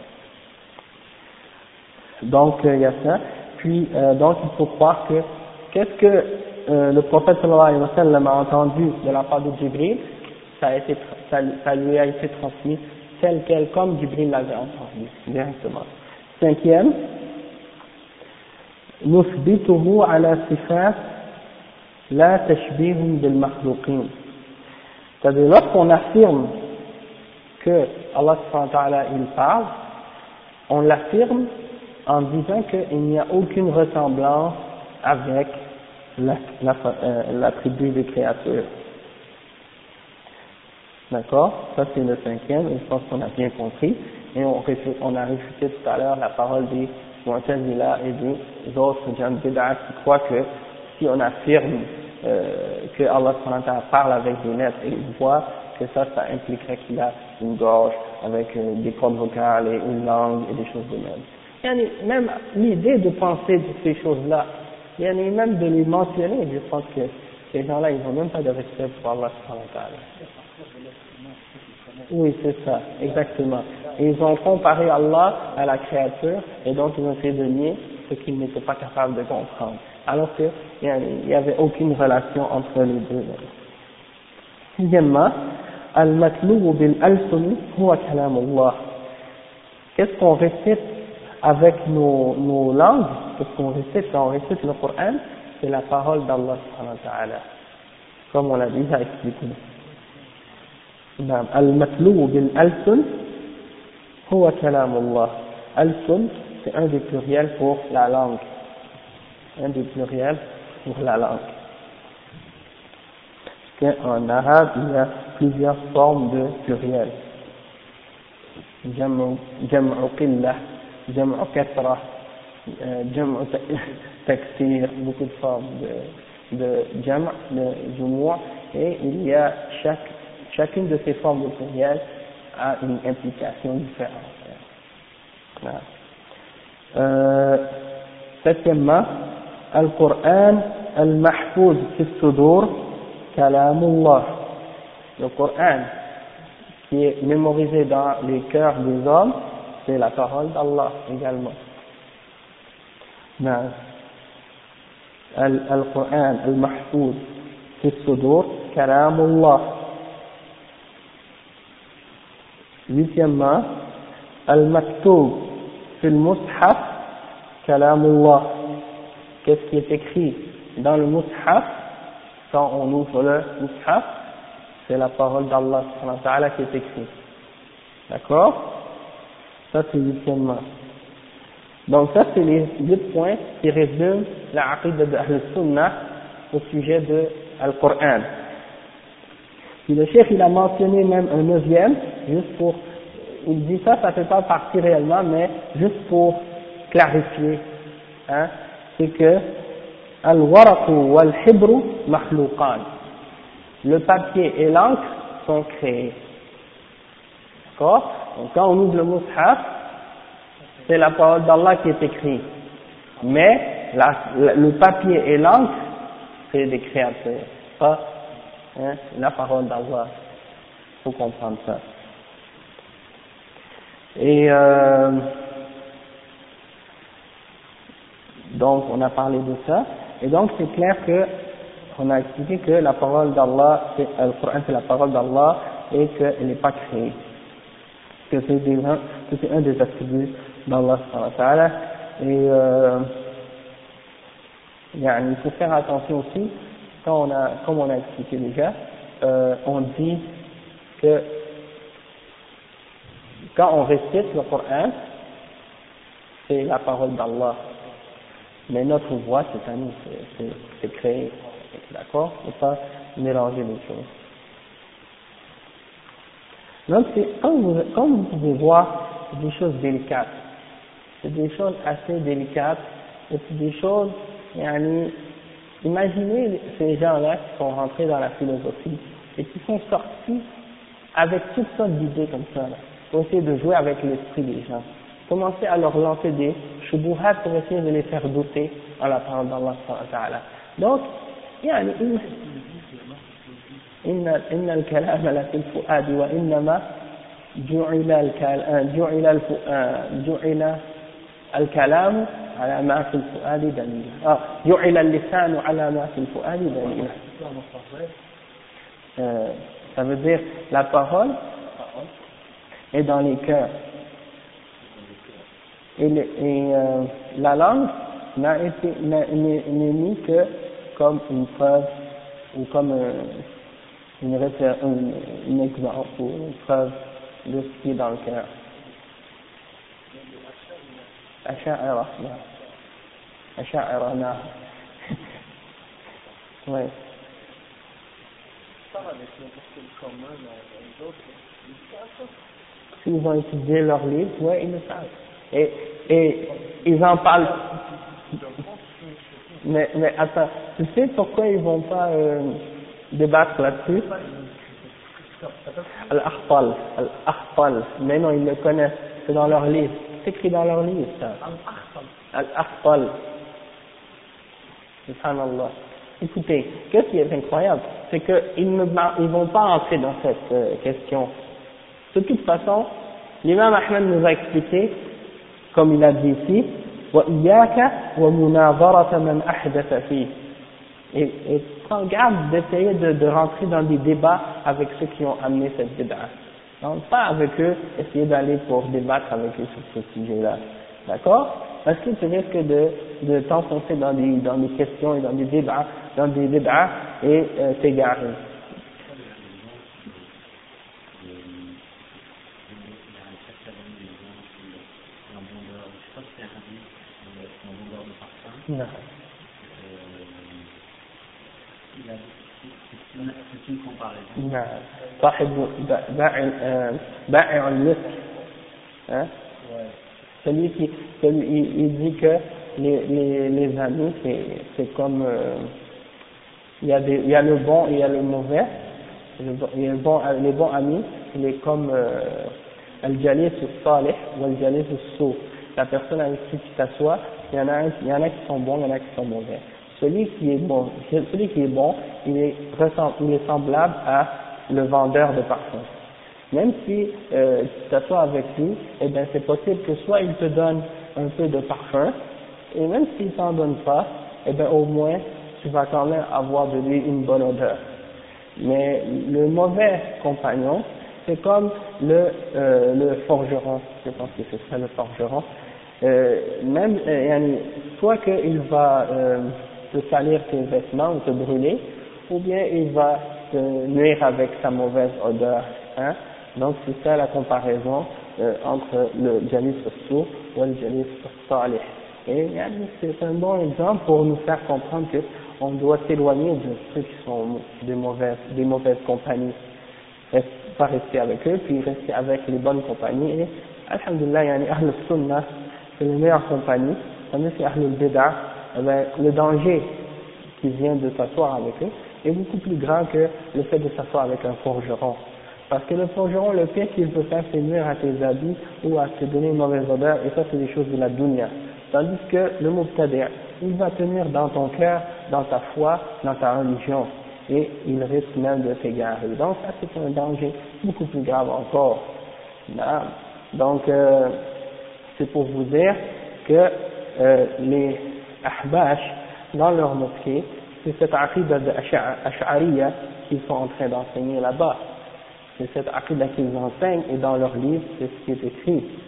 Donc il y a ça. Puis donc il faut croire que qu'est-ce que le prophète sallallahu alayhi wa sallam a entendu de la part de Jibril, ça lui a été transmis tel quel comme Jibril l'avait entendu directement. Cinquième, نثبته على صفات لا تشبيه بالمخلوقين. C'est-à-dire lorsqu'on affirme que Allah subhanahu wa ta'ala il parle, on l'affirme en disant qu'il n'y a aucune ressemblance avec l'attribut des créatures. D'accord? Ça c'est le cinquième, et je pense qu'on a bien compris. Et on a réfuté tout à l'heure la parole des Mu'tazila et des autres gens de Bid'a qui croient que si on affirme que Allah parle avec des lettres et une voix, que ça impliquerait qu'il a une gorge avec des cordes vocales et une langue et des choses de même. Même l'idée de penser de ces choses-là, même de les mentionner, je pense que ces gens-là, ils n'ont même pas de respect pour Allah. Oui, c'est ça, exactement. Et ils ont comparé Allah à la créature et donc ils ont essayé de nier ce qu'ils n'étaient pas capables de comprendre. Alors qu'il n'y avait aucune relation entre les deux. Sixièmement, al-matlubu bil-alsuni huwa kalamullah. Qu'est-ce qu'on récite avec nos langues? Qu'est-ce qu'on récite quand on récite le Coran? C'est la parole d'Allah subhanahu wa ta'ala, comme on l'a déjà expliqué. Al-matlubu bil-alsun huwa kalamullah. Al-sun, c'est un des pluriels pour la langue. Un des pluriels pour la langue. Parce qu'en arabe, il y a plusieurs formes de pluriels. Jam'u qillah, jam'u kathra, jam'u taksir, beaucoup de formes de jam', de jumu', et il y a chacune de ces formes de pluriels a une implication différente. Septièmement, Al-Qur'an al-mahfouz fi as-sudur kalamullah. Le Coran qui est mémorisé dans les cœurs des hommes, c'est la parole d'Allah également. Al-Qur'an al-mahfouz fi as-sudur kalamullah. Huitièmement, al-maktoub fi al-mushaf kalamullah. Qu'est-ce qui est écrit dans le mushaf? Quand on ouvre le mushaf, c'est la parole d'Allah qui est écrite. D'accord? Ça c'est huitièmement. Donc ça c'est les 8 points qui résument la aqidah de Ahl Sunnah au sujet de Al-Qur'an. Puis le chef il a mentionné même un 9e, juste pour, il dit ça fait pas partie réellement, mais juste pour clarifier, hein, c'est que al-waraqu wal-hibru makhluqan. Le papier et l'encre sont créés. D'accord? Donc quand on ouvre le mushaf, c'est la parole d'Allah qui est écrite. Mais le papier et l'encre, c'est des créatures. Pas la parole d'Allah. Il faut comprendre ça. Et donc on a parlé de ça. Et donc c'est clair que on a expliqué que la parole d'Allah, le Coran c'est la parole d'Allah et qu'elle n'est pas créée. Que c'est un des attributs d'Allah subhanahu wa ta'ala. Et il faut faire attention aussi, comme on a expliqué déjà, on dit que quand on récite le Coran, c'est la parole d'Allah. Mais notre voix, c'est à nous, c'est créé. D'accord? Il ne faut pas mélanger les choses. Donc, quand vous pouvez voir des choses délicates, c'est des choses assez délicates, et c'est des choses, imaginez ces gens-là qui sont rentrés dans la philosophie et qui sont sortis avec toutes sortes d'idées comme ça, là, pour essayer de jouer avec l'esprit des gens. Commencez à leur lancer des shubuhat pour essayer de les faire douter en la parole d'Allah subhanahu wa ta'ala. Donc, إن الكلام لفي الفؤاد وإنما جعل الكلام على ما في الفؤاد دليلا جعل اللسان على ما في الفؤاد دليلا ça veut dire la parole est dans les cœurs et la langue n'est mise que comme une preuve ou comme un exemple ou une preuve de ce qui est dans le cœur. Asha'ira, non. Ouais. S'ils ont étudié leur livre, ouais, ils le savent. Et ils en parlent. Mais attends, tu sais pourquoi ils vont pas débattre là-dessus? Al-Akhtal, mais non, ils le connaissent, c'est dans leur livre, c'est écrit dans leur livre ça. Al-Akhtal, subhanallah. Écoutez, qu'est-ce qui est incroyable, c'est qu'ils ne vont pas entrer dans cette question. De toute façon, l'imam Ahmed nous a expliqué, comme il a dit ici, وَإِيَّاكَ وَمُنَاظَرَةَ مَنْ أَحْدَثَ فِيهِ. Et prends garde d'essayer de rentrer dans des débats avec ceux qui ont amené cette bid'a. Donc pas avec eux, essayer d'aller pour débattre avec eux sur ce sujet-là. D'accord? Parce que tu risques de t'enfoncer dans des questions et dans des débats et t'égarer. Non. C'est une comparaison. Ba'i' al-misk. Hein? Celui il dit que les amis, c'est comme, il y a le bon et il y a le mauvais. Les bons amis, il est comme, al-jalis al-salih ou al-jalis al-sou. La personne avec qui tu t'assois, il y en a qui sont bons, il y en a qui sont mauvais. Celui qui est bon, il est semblable à le vendeur de parfum. Même si tu t'assois avec lui, eh bien c'est possible que soit il te donne un peu de parfum, et même s'il t'en donne pas, eh bien au moins tu vas quand même avoir de lui une bonne odeur. Mais le mauvais compagnon, c'est comme le forgeron, je pense que c'est ça le forgeron. Soit qu'il va te salir tes vêtements ou te brûler, ou bien il va te nuire avec sa mauvaise odeur. Hein? Donc c'est ça la comparaison entre le jalis as-sou et le jalis as-salih. Et c'est un bon exemple pour nous faire comprendre que on doit s'éloigner de ceux qui sont des mauvaises compagnies. Pas rester avec eux, puis rester avec les bonnes compagnies. Et alhamdulillah, Ahl al-Sunnah, c'est les meilleures compagnies. Tandis que Ahl al-Bid'ah, le danger qui vient de s'asseoir avec eux est beaucoup plus grand que le fait de s'asseoir avec un forgeron. Parce que le forgeron, le pire qu'il peut faire, c'est nuire à tes habits ou à te donner une mauvaise odeur, et ça c'est des choses de la dunya. Tandis que le mubtadi', il va tenir dans ton cœur, dans ta foi, dans ta religion, et il risque même de t'égarer. Donc ça c'est un danger beaucoup plus grave encore. Donc c'est pour vous dire que les ahbash, dans leur mosquée, c'est cette aqidah d'Ash'ariyya qu'ils sont en train d'enseigner là-bas. C'est cette aqidah qu'ils enseignent et dans leurs livres, c'est ce qui est écrit.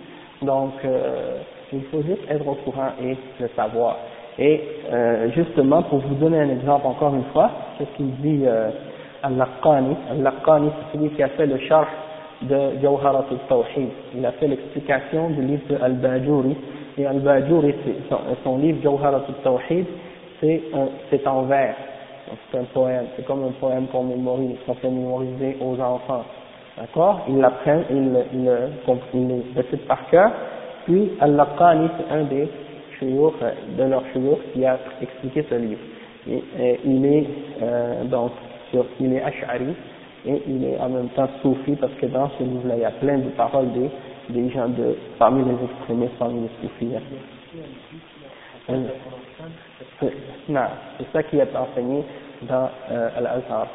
Donc, il faut juste être au courant et le savoir. Et justement, pour vous donner un exemple encore une fois, c'est ce qu'il dit Al-Laqani. Al-Laqani, c'est celui qui a fait le sharh de Jawharat al-Tawhid. Il a fait l'explication du livre de Al-Bajuri. Et Al-Bajuri, son livre Jawharat al-Tawhid, c'est en vers. C'est un poème, c'est comme un poème qu'on mémorise, qu'on fait mémoriser aux enfants. D'accord? Ils l'apprennent, ils le récitent par cœur. Puis Al-Laqani, c'est un des shuyukh, de leurs shuyukh qui a expliqué ce livre. Et il est il est ash'ari et il est en même temps soufi parce que dans ce livre-là, il y a plein de paroles des gens parmi les extrémistes, parmi les soufis. Non, c'est ça qui est enseigné dans Al-Azhar.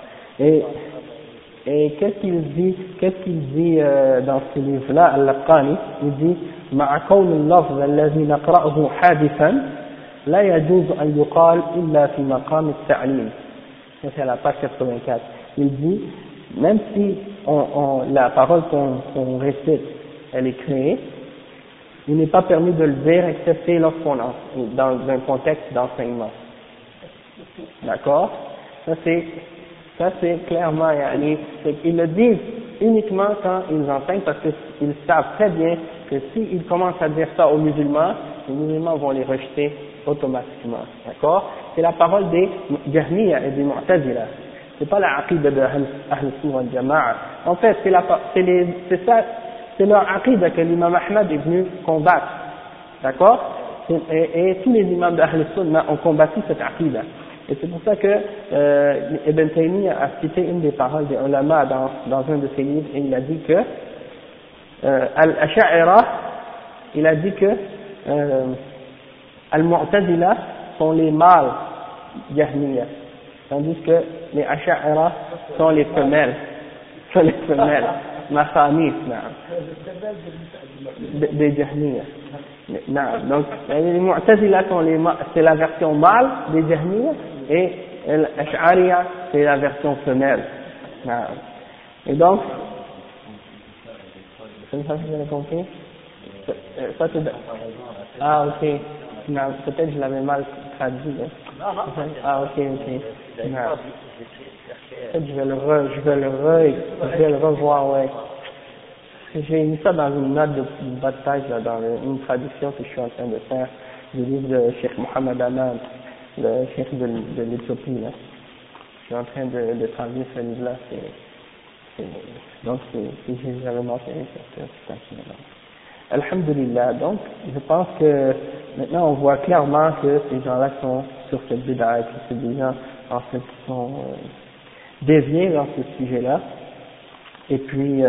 Et qu'est-ce qu'il dit dans ce livre-là, Al-Laqani, il dit مع كون اللفظ الذي نقرأه حادثا لا يجوز أن يقال إلا في مقام التعليم. C'est à la page 84. Il dit, même si la parole qu'on récite, elle est créée, il n'est pas permis de le dire excepté lorsqu'on est dans un contexte d'enseignement. D'accord? Ça c'est clairement, ils le disent uniquement quand ils enseignent parce qu'ils savent très bien que s'ils commencent à dire ça aux musulmans, les musulmans vont les rejeter automatiquement. D'accord? C'est la parole des Jahmiya et des Mu'tazila. C'est pas la aqida de Ahl Sunna wal Jama'a. En fait, c'est leur aqida que l'imam Ahmad est venu combattre. D'accord? Et tous les imams d'Ahl Sunna ont combattu cette aqida. Et c'est pour ça que Ibn Taymiyyah a cité une des paroles des ulama dans un de ses livres et il a dit que Al-Asha'ira, il a dit que Al-Mu'tazila sont les mâles Jahmiya, tandis que les Asha'ira sont les femelles. Masamis, des Jahmiya. Donc, les Mu'tazila c'est la version mâle des Jahmiya et l'Ash'ariya c'est la version femelle. Et donc, c'est ça que vous avez compris? Ah, ok. Non, peut-être que je l'avais mal traduit. Ah, ok. Non. Peut-être je vais le revoir, ouais. J'ai mis ça dans une note de bas de page, là, dans une traduction que je suis en train de faire du livre de Cheikh Mohamed Aman, le cheikh de l'Éthiopie, là. Je suis en train de traduire ce livre-là, donc j'avais mentionné cette citation-là. Alhamdulillah, donc, je pense que maintenant on voit clairement que ces gens-là sont sur cette bid'a, que c'est des gens, en fait, qui sont déviés dans ce sujet-là. Et puis,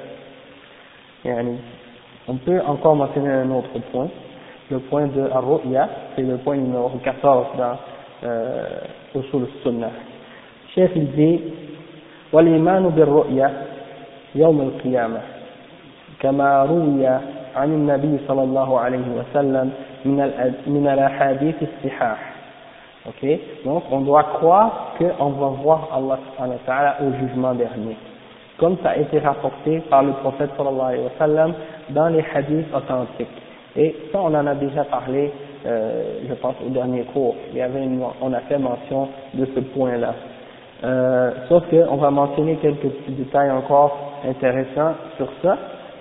on peut encore mentionner un autre point, le point de Ar-Ru'ya, c'est le point numéro 14 dans Usul al-Sunnah. Cheikh il dit وَالْإِيمَانُ بِالرُّؤْيَا يَوْمَ الْقِيَامَةِ كما روي عن النبي صلى الله عليه وسلم من الأحاديث الصحاح. Ok, donc on doit croire qu'on va voir Allah subhanahu wa ta'ala au jugement dernier, comme ça a été rapporté par le prophète sallallahu alayhi wa sallam dans les hadiths authentiques. Et ça on en a déjà parlé, je pense au dernier cours, on a fait mention de ce point-là. Sauf qu'on va mentionner quelques petits détails encore intéressants sur ça.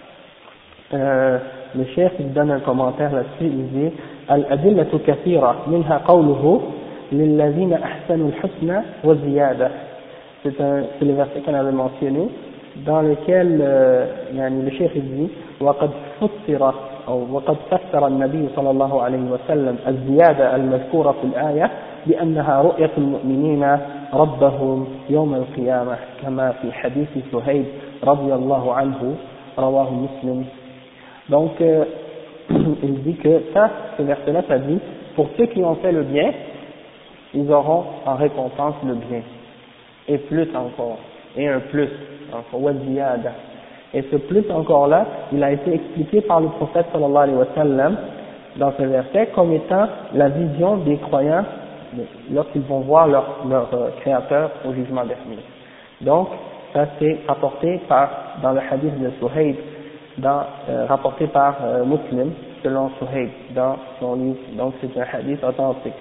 Le chef il donne un commentaire là-dessus, il dit Al-adillatu kathira minha qawluhu lilladhina ahsanu al-husna wa ziyada. C'est le verset qu'on avait mentionné, dans lequel le chef il dit وقد فسر أو وقد فسر النبي صلى الله عليه وسلم الزيادة المذكورة في الآية بأنها رؤية المؤمنين ربهم يوم القيامة كما في حديث سهيب رضي الله عنه رواه مسلم. Donc il dit que ça, ce verset-là, ça dit pour ceux qui ont fait le bien, ils auront en récompense le bien, et plus encore, et un plus, encore, et ce plus encore là, il a été expliqué par le prophète sallallahu alayhi wa sallam dans ce verset comme étant la vision des croyants lorsqu'ils vont voir leur créateur au jugement dernier. Donc ça c'est rapporté dans le hadith de Suhaib rapporté par Muslim, selon Suhaib, dans son livre, donc c'est un hadith authentique.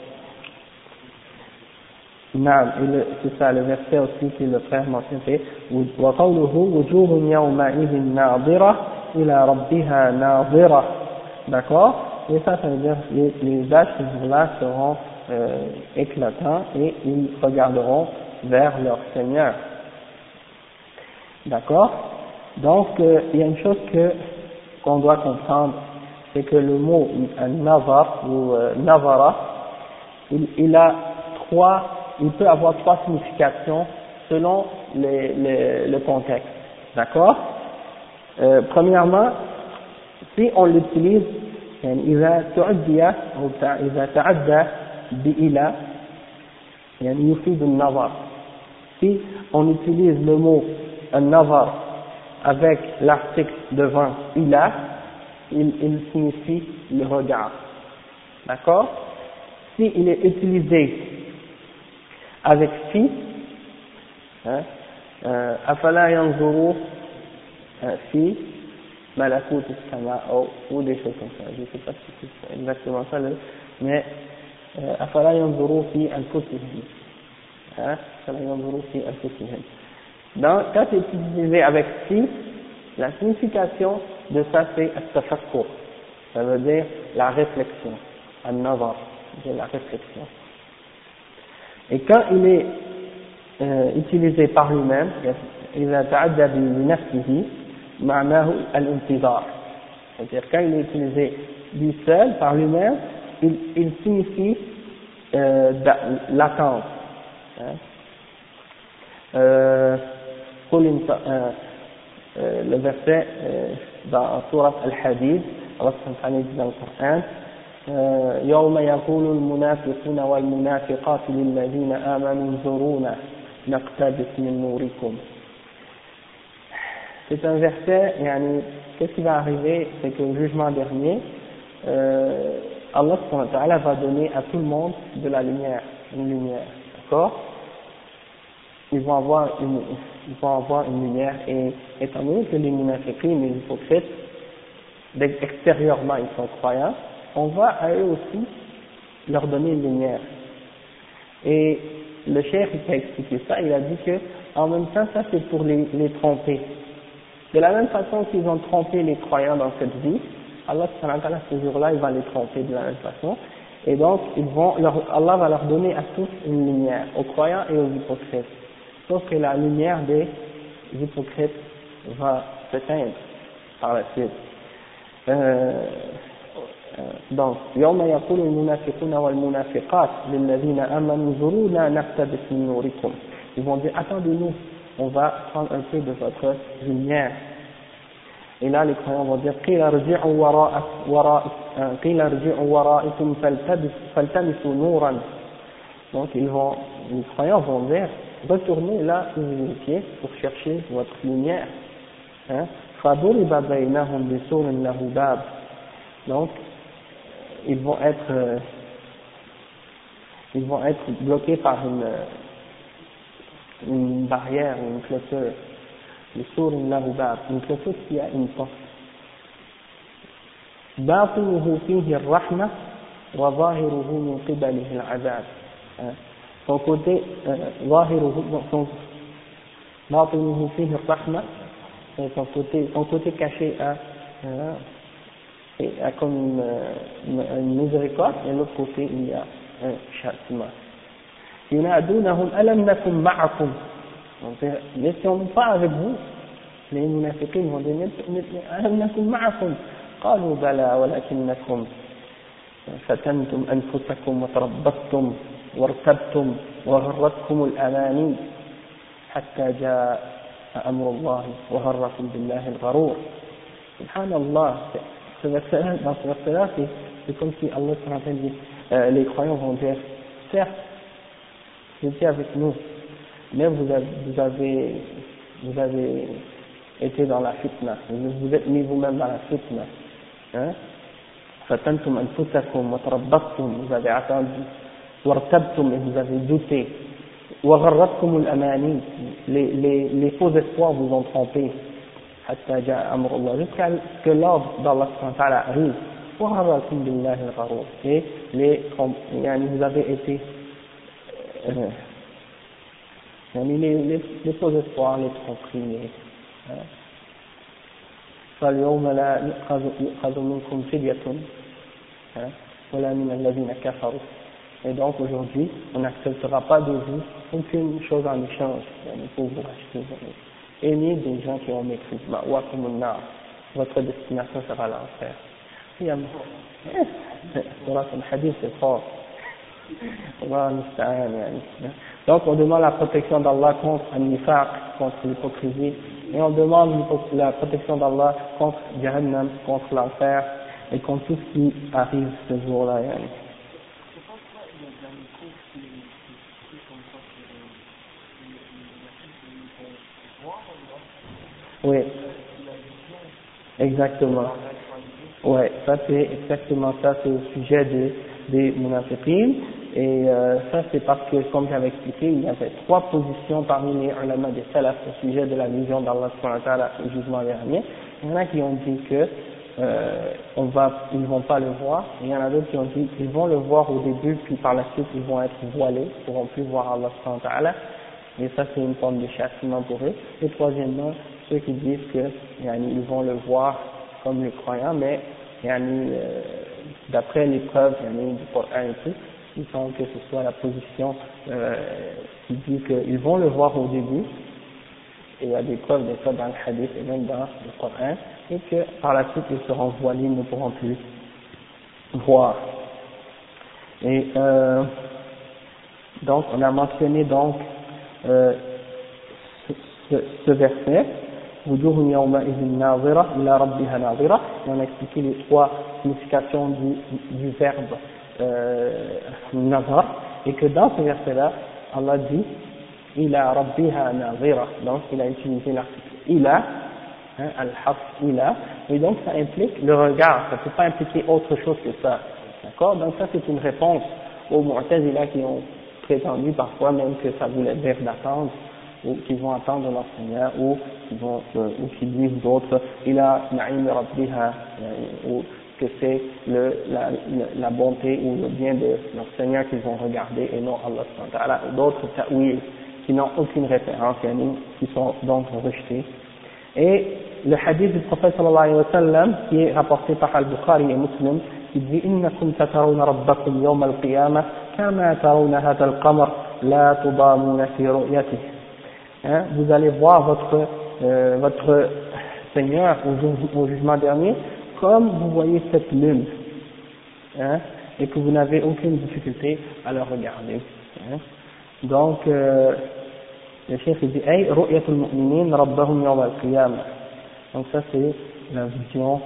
Naam, c'est ça, le verset aussi que le frère mentionné, وَقَوْلُهُ وُجُوهٌ يَوْمَئِذٍ نَاظِرَةٌ إِلَى رَبِّهَا نَاظِرَةٌ. D'accord? Et ça veut dire que les visages ces jours-là seront éclatants et ils regarderont vers leur Seigneur. D'accord? Donc, il y a une chose qu'on doit comprendre, c'est que le mot nazar ou nazara, il peut avoir trois significations selon le contexte. D'accord? Premièrement, si on l'utilise, إذا تعدى بإلى يعني يفيد النظر. Si on utilise le mot nazar avec l'article devant ila, il signifie le regard. D'accord? Si il est utilisé avec fi, afala yanzuru fi malakut as-sama ou des choses comme ça. Je ne sais pas si c'est exactement ça, mais afala yanzuru fi anfusihim. Afala yanzuru fi anfusihim. Donc, quand c'est utilisé avec fi, la signification de ça c'est at-tafakkur. Ça veut dire la réflexion. An-nazar, c'est la réflexion. Et quand il est utilisé par lui-même, إذا تعدى بنفسه معناه الانتظار. C'est-à-dire quand il est utilisé lui seul, par lui-même, il signifie l'attente. Le verset dans Surat Al-Hadid, Allah subhanahu wa ta'ala dit dans le Coran, يوم يقول المنافقون والمنافقات للذين آمنوا انظرونا نقتبس من نوركم. C'est un verset, qu'est-ce qui va arriver, c'est qu'au jugement dernier, Allah subhanahu wa ta'ala va donner à tout le monde de la lumière, une lumière, d'accord? Ils vont avoir une lumière, et étant donné que les munafiqin, les hypocrites, extérieurement ils sont croyants, on va à eux aussi leur donner une lumière. Et le cheikh qui a expliqué ça, il a dit que en même temps ça c'est pour les tromper. De la même façon qu'ils ont trompé les croyants dans cette vie, Allah ce jour-là il va les tromper de la même façon. Et donc Allah va leur donner à tous une lumière, aux croyants et aux hypocrites. Sauf que la lumière des hypocrites va s'éteindre par la suite. Donc, يوم يقول المنافقون والمنافقات للذين آمنوا انظرونا نقتبس من نوركم. Ils vont dire, attendez-nous, on va prendre un peu de votre lumière. Et là, les croyants vont dire, قيل ارجعوا وراءكم فالتمسوا نورا. Donc, les croyants vont dire, retournez là où vous étiez pour chercher votre lumière. فضرب بينهم بسور له باب. Donc, ils vont être bloqués par une barrière, une clôture. Le sour lahu bab, une clôture qui a une porte. باطنه فيه الرحمة وظاهره من قبله العذاب. Son côté باطنه فيه الرحمة, son côté caché a comme une miséricorde, et de l'autre côté il y a un châtiment. ينادونهم ألم نكن معكم. N'étions pas avec vous. Les munafiqin vont dire ألم نكن معكم. قالوا بلى ولكنكم فتنتم أنفسكم وتربصتم وارتبتم وغرتكم الأماني حتى جاء أمر الله وغركم بالله الغرور. Subhanallah. Dans ce verset-là, c'est comme si Allah dit, les croyants vont dire, certes, vous étiez avec nous, mais vous avez été dans la fitna, vous êtes mis vous-même dans la fitna. Fatantum anfusakum wa tarabbastum, vous avez attendu, wartabtum, et vous avez douté, wa gharratkum al-amani, les faux espoirs vous ont trompé, حتى جاء أمر الله, jusqu'à ce que l'ordre d'Allah subhanahu wa ta'ala arrive. وغركم بالله الغرور, et vous avez été les faux espoirs, les tromperies. فاليوم لا يؤخذ منكم فدية ولا من الذين كفروا. Et donc aujourd'hui, on n'acceptera pas de vous aucune chose en échange pour vous racheter. Et ni des gens qui ont mépris. Votre destination sera l'enfer. C'est un hadith, c'est fort. Donc on demande la protection d'Allah contre un-nifaq, contre l'hypocrisie, et on demande la protection d'Allah contre Jahannam, contre l'enfer, et contre tout ce qui arrive ce jour-là. Oui, exactement. Ouais, ça c'est exactement ça, c'est au sujet des munafiqin, et ça c'est parce que, comme j'avais expliqué, il y avait 3 positions parmi les ulama des salaf au sujet de la vision d'Allah subhanahu wa ta'ala au jugement dernier. Il y en a qui ont dit que ils vont pas le voir, et il y en a d'autres qui ont dit qu'ils vont le voir au début, puis par la suite ils vont être voilés, ils pourront plus voir Allah subhanahu wa ta'ala, et ça c'est une forme de châtiment pour eux. Et troisièmement, ceux qui disent que ils vont le voir comme les croyants, mais d'après les preuves du Coran et tout, ils pensent que ce soit la position qui dit qu'ils vont le voir au début, et il y a des preuves de ça dans le hadith et même dans le Coran, et que par la suite ils seront voilés, ils ne pourront plus voir. Et donc on a mentionné donc ce verset, وجوه يومئذ ناظرة إلى ربها ناظرة, et on a expliqué les 3 significations du verbe nazar, et que dans ce verset-là, Allah dit إلى ربها ناظرة, donc il a utilisé l'article إلى, al-harf إلى, et donc ça implique le regard, ça ne peut pas impliquer autre chose que ça, d'accord? Donc ça c'est une réponse aux Mu'tazila qui ont prétendu parfois même que ça voulait dire d'attendre, ou qu'ils vont attendre l'enseignant, ou qui disent d'autres ila na'im rabbiha, ou que c'est la bonté ou le bien de l'enseignant qu'ils vont regarder et non Allah subhanahu wa ta'ala, d'autres ta'wil qui n'ont aucune référence, qui sont donc rejetés. Et le hadith du prophète sallallahu alayhi wa sallam qui est rapporté par Al-Bukhari et Muslim, il dit innakum tatarawna rabbakum yawm al-qiyamah kama tarawna hadha al-qamar la tudamuna fi ru'yatihi. Vous allez voir votre Seigneur au jugement dernier comme vous voyez cette lune, et que vous n'avez aucune difficulté à le regarder. Donc le chef dit ay ru'yatul mu'minin rabbahum yawm al-qiyamah. Donc ça c'est la vision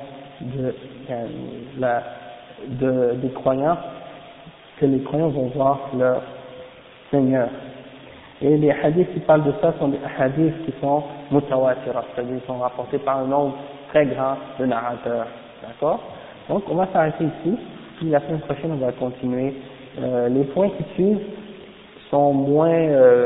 des croyants, que les croyants vont voir leur Seigneur. Et les hadiths qui parlent de ça sont des hadiths qui sont mutawatira, c'est-à-dire qui sont rapportés par un nombre très grand de narrateurs. D'accord? Donc on va s'arrêter ici, puis la semaine prochaine on va continuer. Les points qui suivent sont moins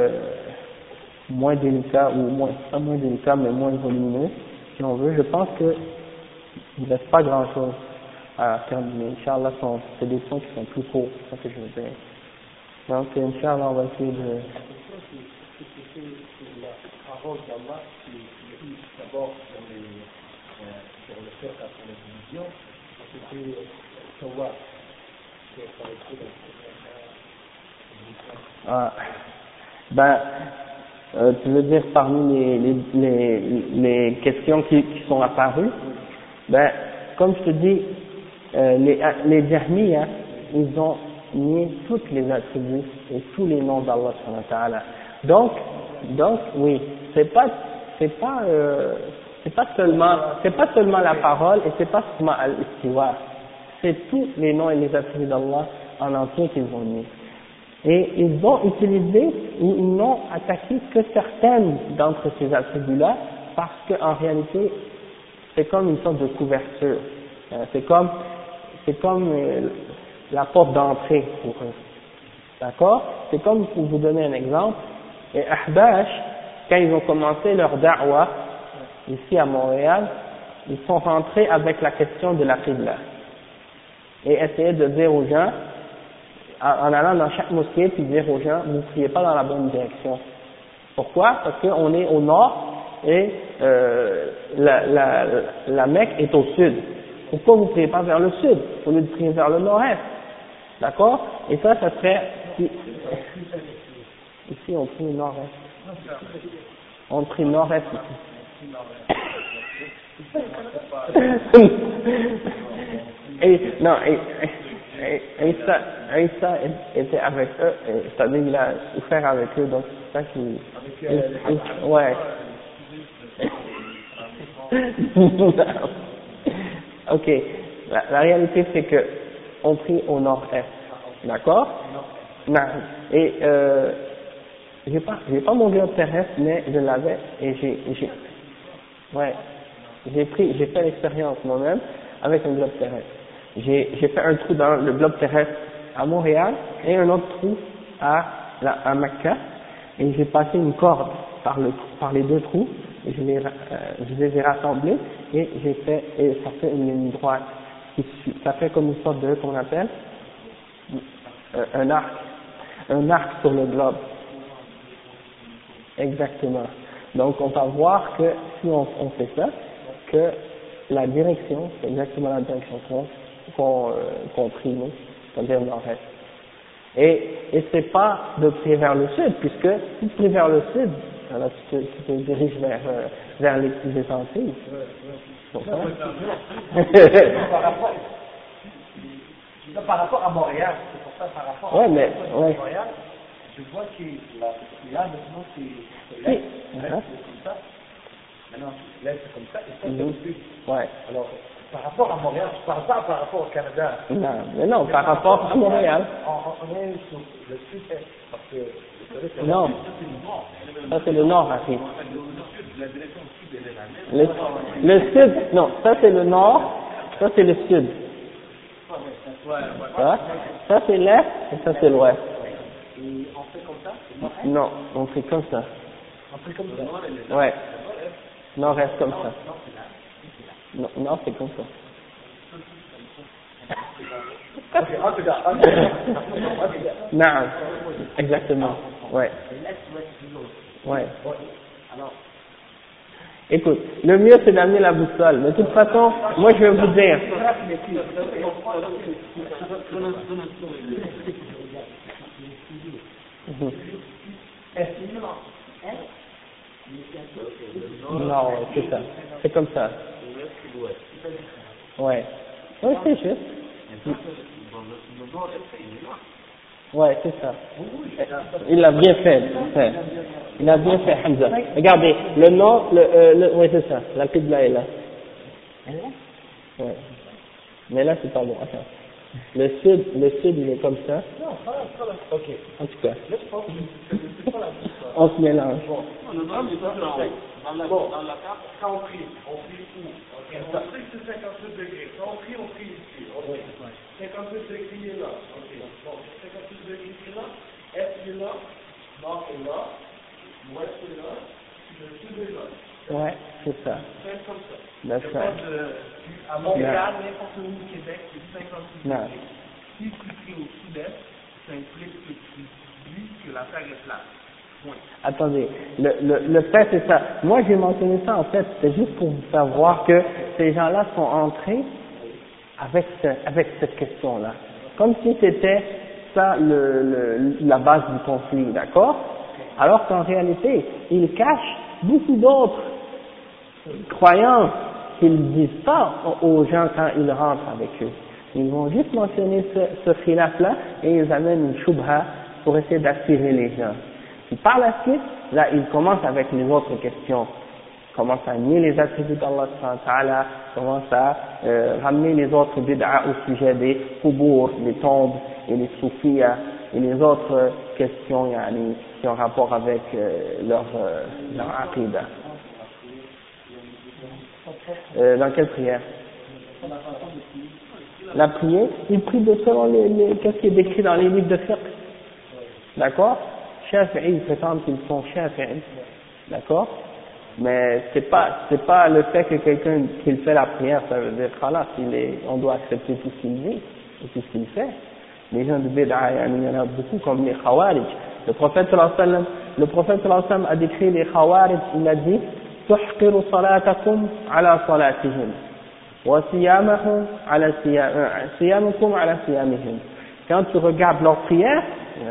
délicats, ou pas moins délicats, mais moins volumineux, si on veut. Je pense que il ne reste pas grand-chose à terminer. Inch'Allah, c'est des points qui sont plus courts, c'est ça que je veux dire. Donc, Inch'Allah, on va essayer de... C'est la parole d'Allah qui est d'abord sur le cœur à la télévision, c'était Tawaf, qui est arrêté dans le tu veux dire parmi les questions qui sont apparues, comme je te dis, les Jahmiya, ils ont nié toutes les attributs et tous les noms d'Allah subhanahu wa ta'ala. Donc oui, c'est pas seulement la parole, et c'est pas seulement al-istiwa, c'est tous les noms et les attributs d'Allah en entier qu'ils ont nié. Et ils ont utilisé, ou ils n'ont attaqué que certaines d'entre ces attributs-là, parce qu'en réalité, c'est comme une sorte de couverture. C'est comme la porte d'entrée pour eux. D'accord? C'est comme, pour vous donner un exemple, les Ahbash, quand ils ont commencé leur da'wa, ici à Montréal, ils sont rentrés avec la question de la qibla et essayaient de dire aux gens, en allant dans chaque mosquée, puis dire aux gens, vous ne priez pas dans la bonne direction. Pourquoi? Parce qu'on est au nord et la Mecque est au sud. Pourquoi vous ne priez pas vers le sud au lieu de prier vers le nord-est? D'accord? Et ça serait... Ici, on prie nord-est. On prie nord-est ici. Isa était avec eux, c'est-à-dire il a souffert avec eux, donc c'est ça qui... Ouais. Ok, la réalité c'est que on prie au nord-est, d'accord? Non. Et j'ai pas mon globe terrestre, mais je l'avais et j'ai fait l'expérience moi-même avec un globe terrestre. J'ai fait un trou dans le globe terrestre à Montréal et un autre trou à Mecca, et j'ai passé une corde par les deux trous, et je les ai rassemblés et ça fait une ligne droite. Ça fait comme une sorte de, qu'on appelle, un arc sur le globe. Exactement. Donc on va voir que si on fait ça, que la direction, c'est exactement la direction qu'on prie nous, c'est-à-dire nord-est. Et c'est pas de prier vers le sud, puisque si tu pries vers le sud, alors tu te diriges vers les Antilles. Par rapport à Montréal, c'est pour ça, par rapport à Montréal, je vois que là maintenant c'est l'Est, c'est comme ça. Maintenant, l'Est c'est comme ça, et ça c'est le sud. Ouais. Alors, par rapport à Montréal, je ne parle pas par rapport au Canada. Non, mais non, par rapport à Montréal. On est sur le sud-est, parce que vous savez que non, ça c'est le nord, Harry. Le sud, non, ça c'est le nord, ça c'est le sud. Ça c'est l'est et ça c'est l'ouest. Et on fait comme ça? Non, on fait comme ça. On fait comme ça? Ouais. Nord-est comme ça. Non, c'est comme ça. Non, exactement. Ouais. Ouais. Écoute, le mieux c'est d'amener la boussole. De toute façon, moi je vais vous dire. Non, c'est ça. C'est comme ça. Ouais. Ouais, c'est juste. Ouais, c'est ça. Il l'a bien fait. Il a bien fait, Hamza. Regardez, le nord, ouais, c'est ça. La qibla est là. Ouais. Mais là, c'est pas bon. Attends. Le sud, il est comme ça. Ok. En tout cas. On se mélange. Bon, dans la carte, quand on prie où? On prie c'est 58 degrés. Quand on prie ici. Ok. 58 degrés est là. Ok. Bon, 58 degrés est là. Est est là. Nord est là. Ouest est là. Le sud est là. Ouais, c'est ça. C'est comme ça. That's right. À Montréal, n'importe où au Québec, c'est 58 Non. degrés. Si tu pries au sud-est, ça implique que tu dis que la terre est plate. Oui. Attendez, le fait c'est ça. Moi j'ai mentionné ça en fait, c'est juste pour vous faire voir que ces gens-là sont entrés avec cette question-là. Comme si c'était ça la base du conflit, d'accord? Alors qu'en réalité, ils cachent beaucoup d'autres croyances qu'ils ne disent pas aux gens quand ils rentrent avec eux. Ils vont juste mentionner ce khilaf-là et ils amènent une shubha pour essayer d'attirer les gens. Puis par la suite, là, ils commencent avec les autres questions. Ils commencent à nier les attributs d'Allah, commencent à ramener les autres bid'a au sujet des qubur, les tombes et les soufiyas et les autres questions qui ont rapport avec leur aqidah. Dans quelle prière? La prière, ils prient selon qu'est-ce qui est décrit dans les livres de fiqh. D'accord? Shafi'i, ils prétendent qu'ils sont Shafi'i. D'accord? Mais c'est pas le fait que quelqu'un qu'il fait la prière, ça veut dire voilà, on doit accepter tout ce qu'il dit et tout ce qu'il fait. Les gens de bid'a, il y en a beaucoup comme les khawarij. Le prophète sallallahu alayhi wa sallam a décrit les khawarij, il a dit tuhqiru salatakum ala salatihim wa siyamakum ala siyamihim. Quand tu regardes leur prière,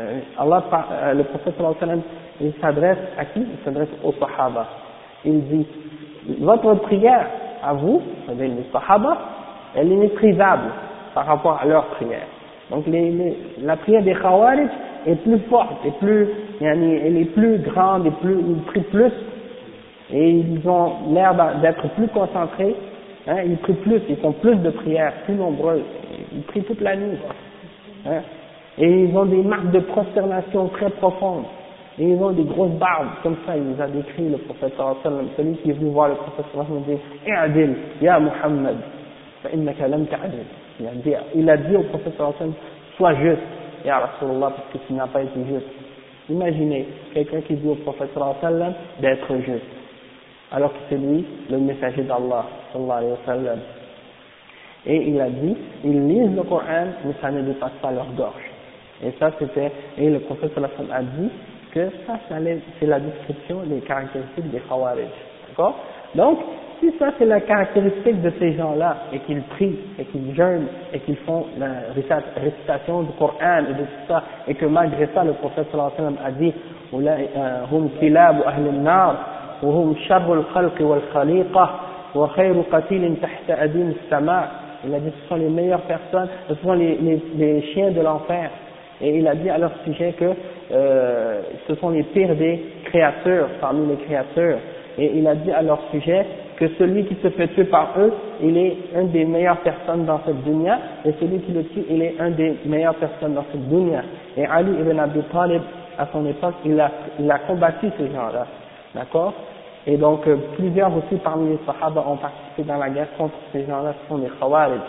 le prophète sallallahu alayhi wa sallam, il s'adresse à qui? Il s'adresse aux sahaba. Il dit, votre prière à vous, c'est-à-dire les sahaba, elle est méprisable par rapport à leur prière. Donc la prière des khawarij est plus forte, elle est plus grande, ils prient plus, et ils ont l'air d'être plus concentrés, hein, ils prient plus, ils font plus de prières, plus nombreuses, ils prient toute la nuit, hein, et ils ont des marques de prosternation très profondes. Et ils ont des grosses barbes, comme ça, il nous a décrit le prophète sallallahu alayhi wa sallam. Celui qui est venu voir le prophète sallallahu alayhi wa sallam dit, I'adil, ya Muhammad, fa innaka lam ta'adil. Il a dit au prophète sallallahu alayhi wa sallam, sois juste, ya Rasulullah, parce que tu n'as pas été juste. Imaginez, quelqu'un qui dit au prophète sallallahu alayhi wa sallam d'être juste, alors que c'est lui, le messager d'Allah, sallallahu alayhi wa sallam. Et il a dit, ils lisent le Coran, mais ça ne dépasse pas leur gorge. Et ça et le prophète sallallahu alayhi wa sallam a dit, que ça c'est la description des caractéristiques des khawarij, d'accord? Donc, si ça c'est la caractéristique de ces gens-là, et qu'ils prient, et qu'ils jeûnent, et qu'ils font la récitation du Coran et de tout ça, et que malgré ça le prophète sallallahu alayhi wa sallam a dit hum kilabu ahli an-nar, wa hum sharrul khalqi wal khaliqa, wa khayru qatilin tahta adim as-sama', il a dit ce sont les meilleures personnes, ce sont les chiens de l'enfer. Et il a dit à leur sujet que ce sont les pires des créatures, parmi les créatures. Et il a dit à leur sujet que celui qui se fait tuer par eux, il est une des meilleures personnes dans cette dunya, et celui qui le tue, il est un des meilleures personnes dans cette dunya. Et Ali ibn Abi Talib, à son époque, il a combattu ces gens-là, d'accord? Et donc plusieurs aussi parmi les sahaba ont participé dans la guerre contre ces gens-là, ce sont les khawarij.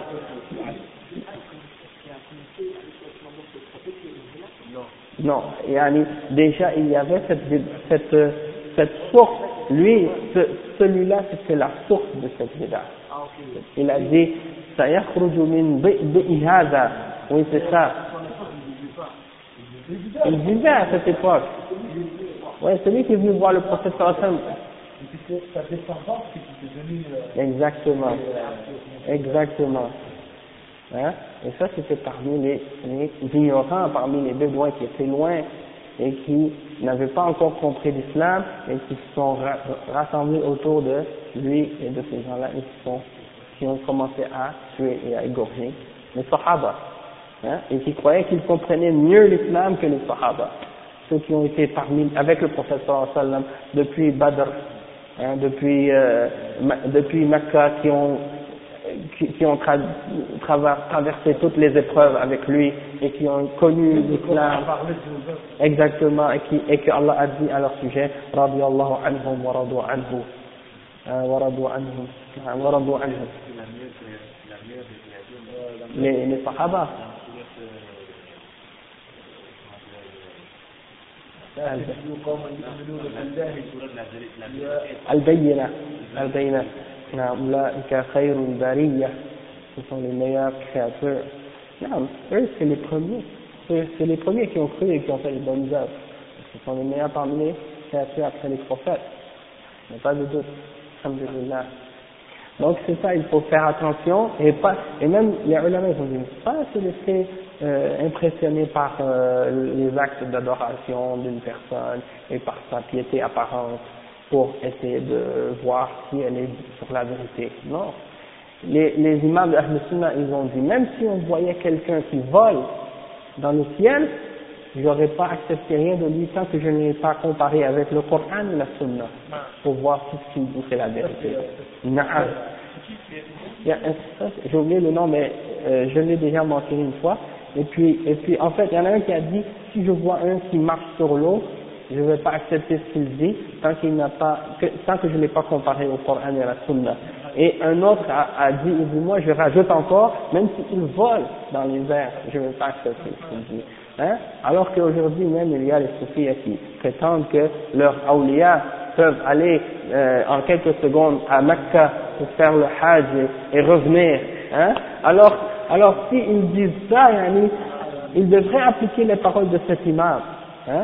Non, déjà il y avait cette source, celui-là c'était la source de cette bid'a. Il a dit, sayakhruju min bi'i hadha, oui c'est ça. Il vivait à cette époque. Oui, celui qui est venu voir le prophète sallallahu alayhi wa sallam. Sa descendance qui était devenue. Exactement. Hein? Et ça c'était parmi les ignorants, parmi les bédouins qui étaient loin et qui n'avaient pas encore compris l'islam et qui se sont rassemblés autour de lui et de ces gens-là et qui ont commencé à tuer et à égorger les sahaba, hein? Et qui croyaient qu'ils comprenaient mieux l'islam que les sahaba, ceux qui ont été avec le prophète sallallahu alayhi wa sallam depuis Badr, hein, depuis Mecca, qui ont traversé toutes les épreuves avec lui et qui ont connu l'islam. Exactement, et que Allah a dit à leur sujet, radiyallahu anhum wa radu anhu, wa radu anhum, wa radu anhum. Les sahaba. Al-Bayyina. Ce sont les meilleures créatures. Non, eux c'est les premiers. C'est les premiers qui ont cru et qui ont fait les bonnes œuvres. Ce sont les meilleurs parmi les créatures après les prophètes. Il n'y a pas de doute. Alhamdulillah. Donc c'est ça, il faut faire attention et même les ulama ils ont dit pas se laisser impressionner par les actes d'adoration d'une personne et par sa piété apparente pour essayer de voir si elle est sur la vérité. Non. Les imams d'Ahl Sunnah, ils ont dit, même si on voyait quelqu'un qui vole dans le ciel, je n'aurais pas accepté rien de lui tant que je n'ai pas comparé avec le Coran et la Sunna pour voir si ce qu'il dit c'est la vérité. Na'am. J'ai oublié le nom, mais je l'ai déjà mentionné une fois. Et puis en fait, il y en a un qui a dit, si je vois un qui marche sur l'eau, je ne vais pas accepter ce qu'il dit tant que je ne l'ai pas comparé au Coran et à la Sunna. Et un autre a dit, il dit, moi je rajoute encore, même s'il vole dans les airs, je ne vais pas accepter ce qu'il dit. Hein? Alors qu'aujourd'hui même il y a les soufis qui prétendent que leurs awliya peuvent aller en quelques secondes à Mecca pour faire le Hajj et revenir, hein, alors s'ils disent ça, yani, ils devraient appliquer les paroles de cet imam, hein.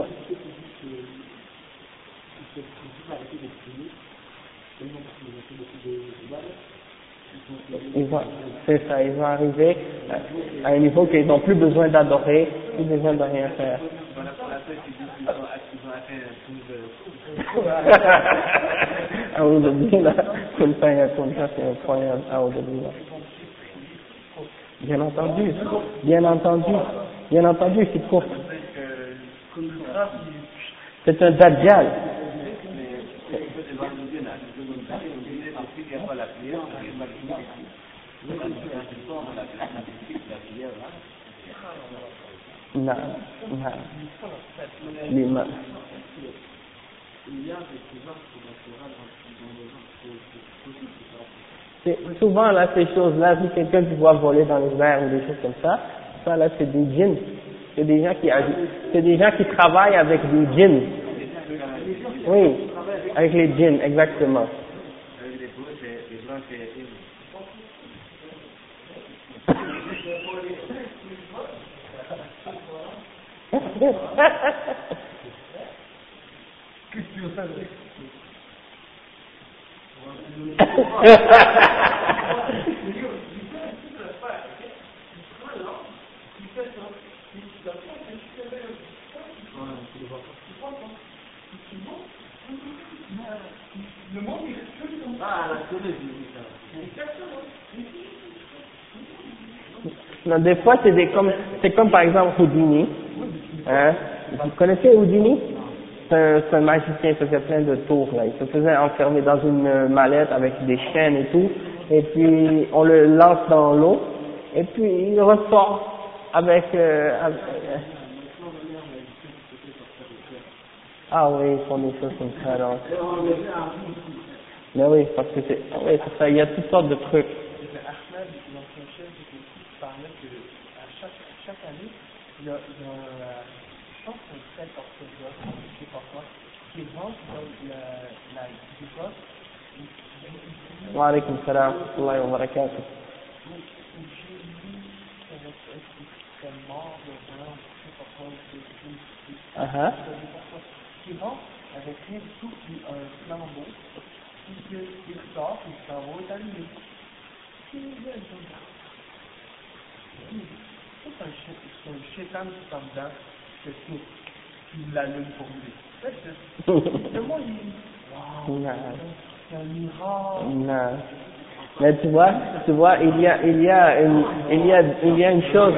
C'est ça, ils vont arriver à un niveau qu'ils n'ont plus besoin d'adorer, plus besoin de rien faire. Bien entendu, c'est court. C'est un dajjal. Non. Souvent là, ces choses-là, si quelqu'un qui voit voler dans les airs ou des choses comme ça là c'est des djinns. C'est des gens qui travaillent avec des djinns. Oui, avec les djinns, exactement. Non, des fois c'est comme par exemple Houdini, hein. Vous connaissez Houdini? C'est un magicien qui faisait plein de tours là. Il se faisait enfermer dans une mallette avec des chaînes et tout, et puis on le lance dans l'eau, et puis il ressort avec ah oui, ils font des choses comme ça alors. Mais oui, parce que c'est ça, il y a toutes sortes de trucs. Ahmed, l'ancien chef du politique, parlait qu'à chaque année, il y a je pense que c'est 7 orthographes, je ne sais pas quoi, qui rentrent dans la Bible. Wa alaykum salam wa rahmatullahi wa barakatuh. J'ai lu qu'il serait mort de vraiment, je ne sais pas quoi, qui rentre avec rien du tout, puis un flambeau, puis il sort, puis le flambeau est allumé. C'est un chétan qui s'en dedans, c'est tout, qui l'allume pour lui. C'est moi, c'est un miracle. Non. Mais tu vois, il y a une chose,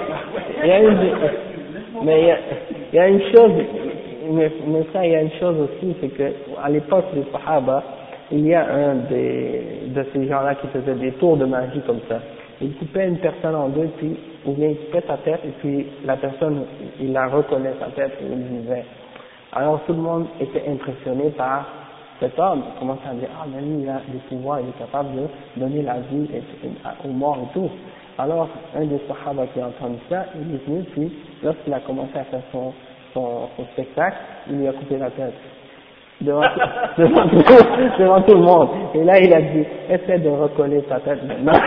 il y a une chose, mais ça, il y a une chose aussi, c'est que, à l'époque des Sahaba, il y a un de ces gens-là qui faisait des tours de magie comme ça. Il coupait une personne en deux, puis, ou bien il coupait sa tête, et puis la personne, il la reconnaît sa tête, et il vivait. Alors tout le monde était impressionné par cet homme. Il commençait à dire, ah, mais lui, il a des pouvoirs, il est capable de donner la vie aux morts et tout. Alors, un des Sahaba qui a entendu ça, il est venu, puis, lorsqu'il a commencé à faire son spectacle, il lui a coupé la tête. Devant tout le monde. Et là, il a dit, essaie de recoller ta tête maintenant.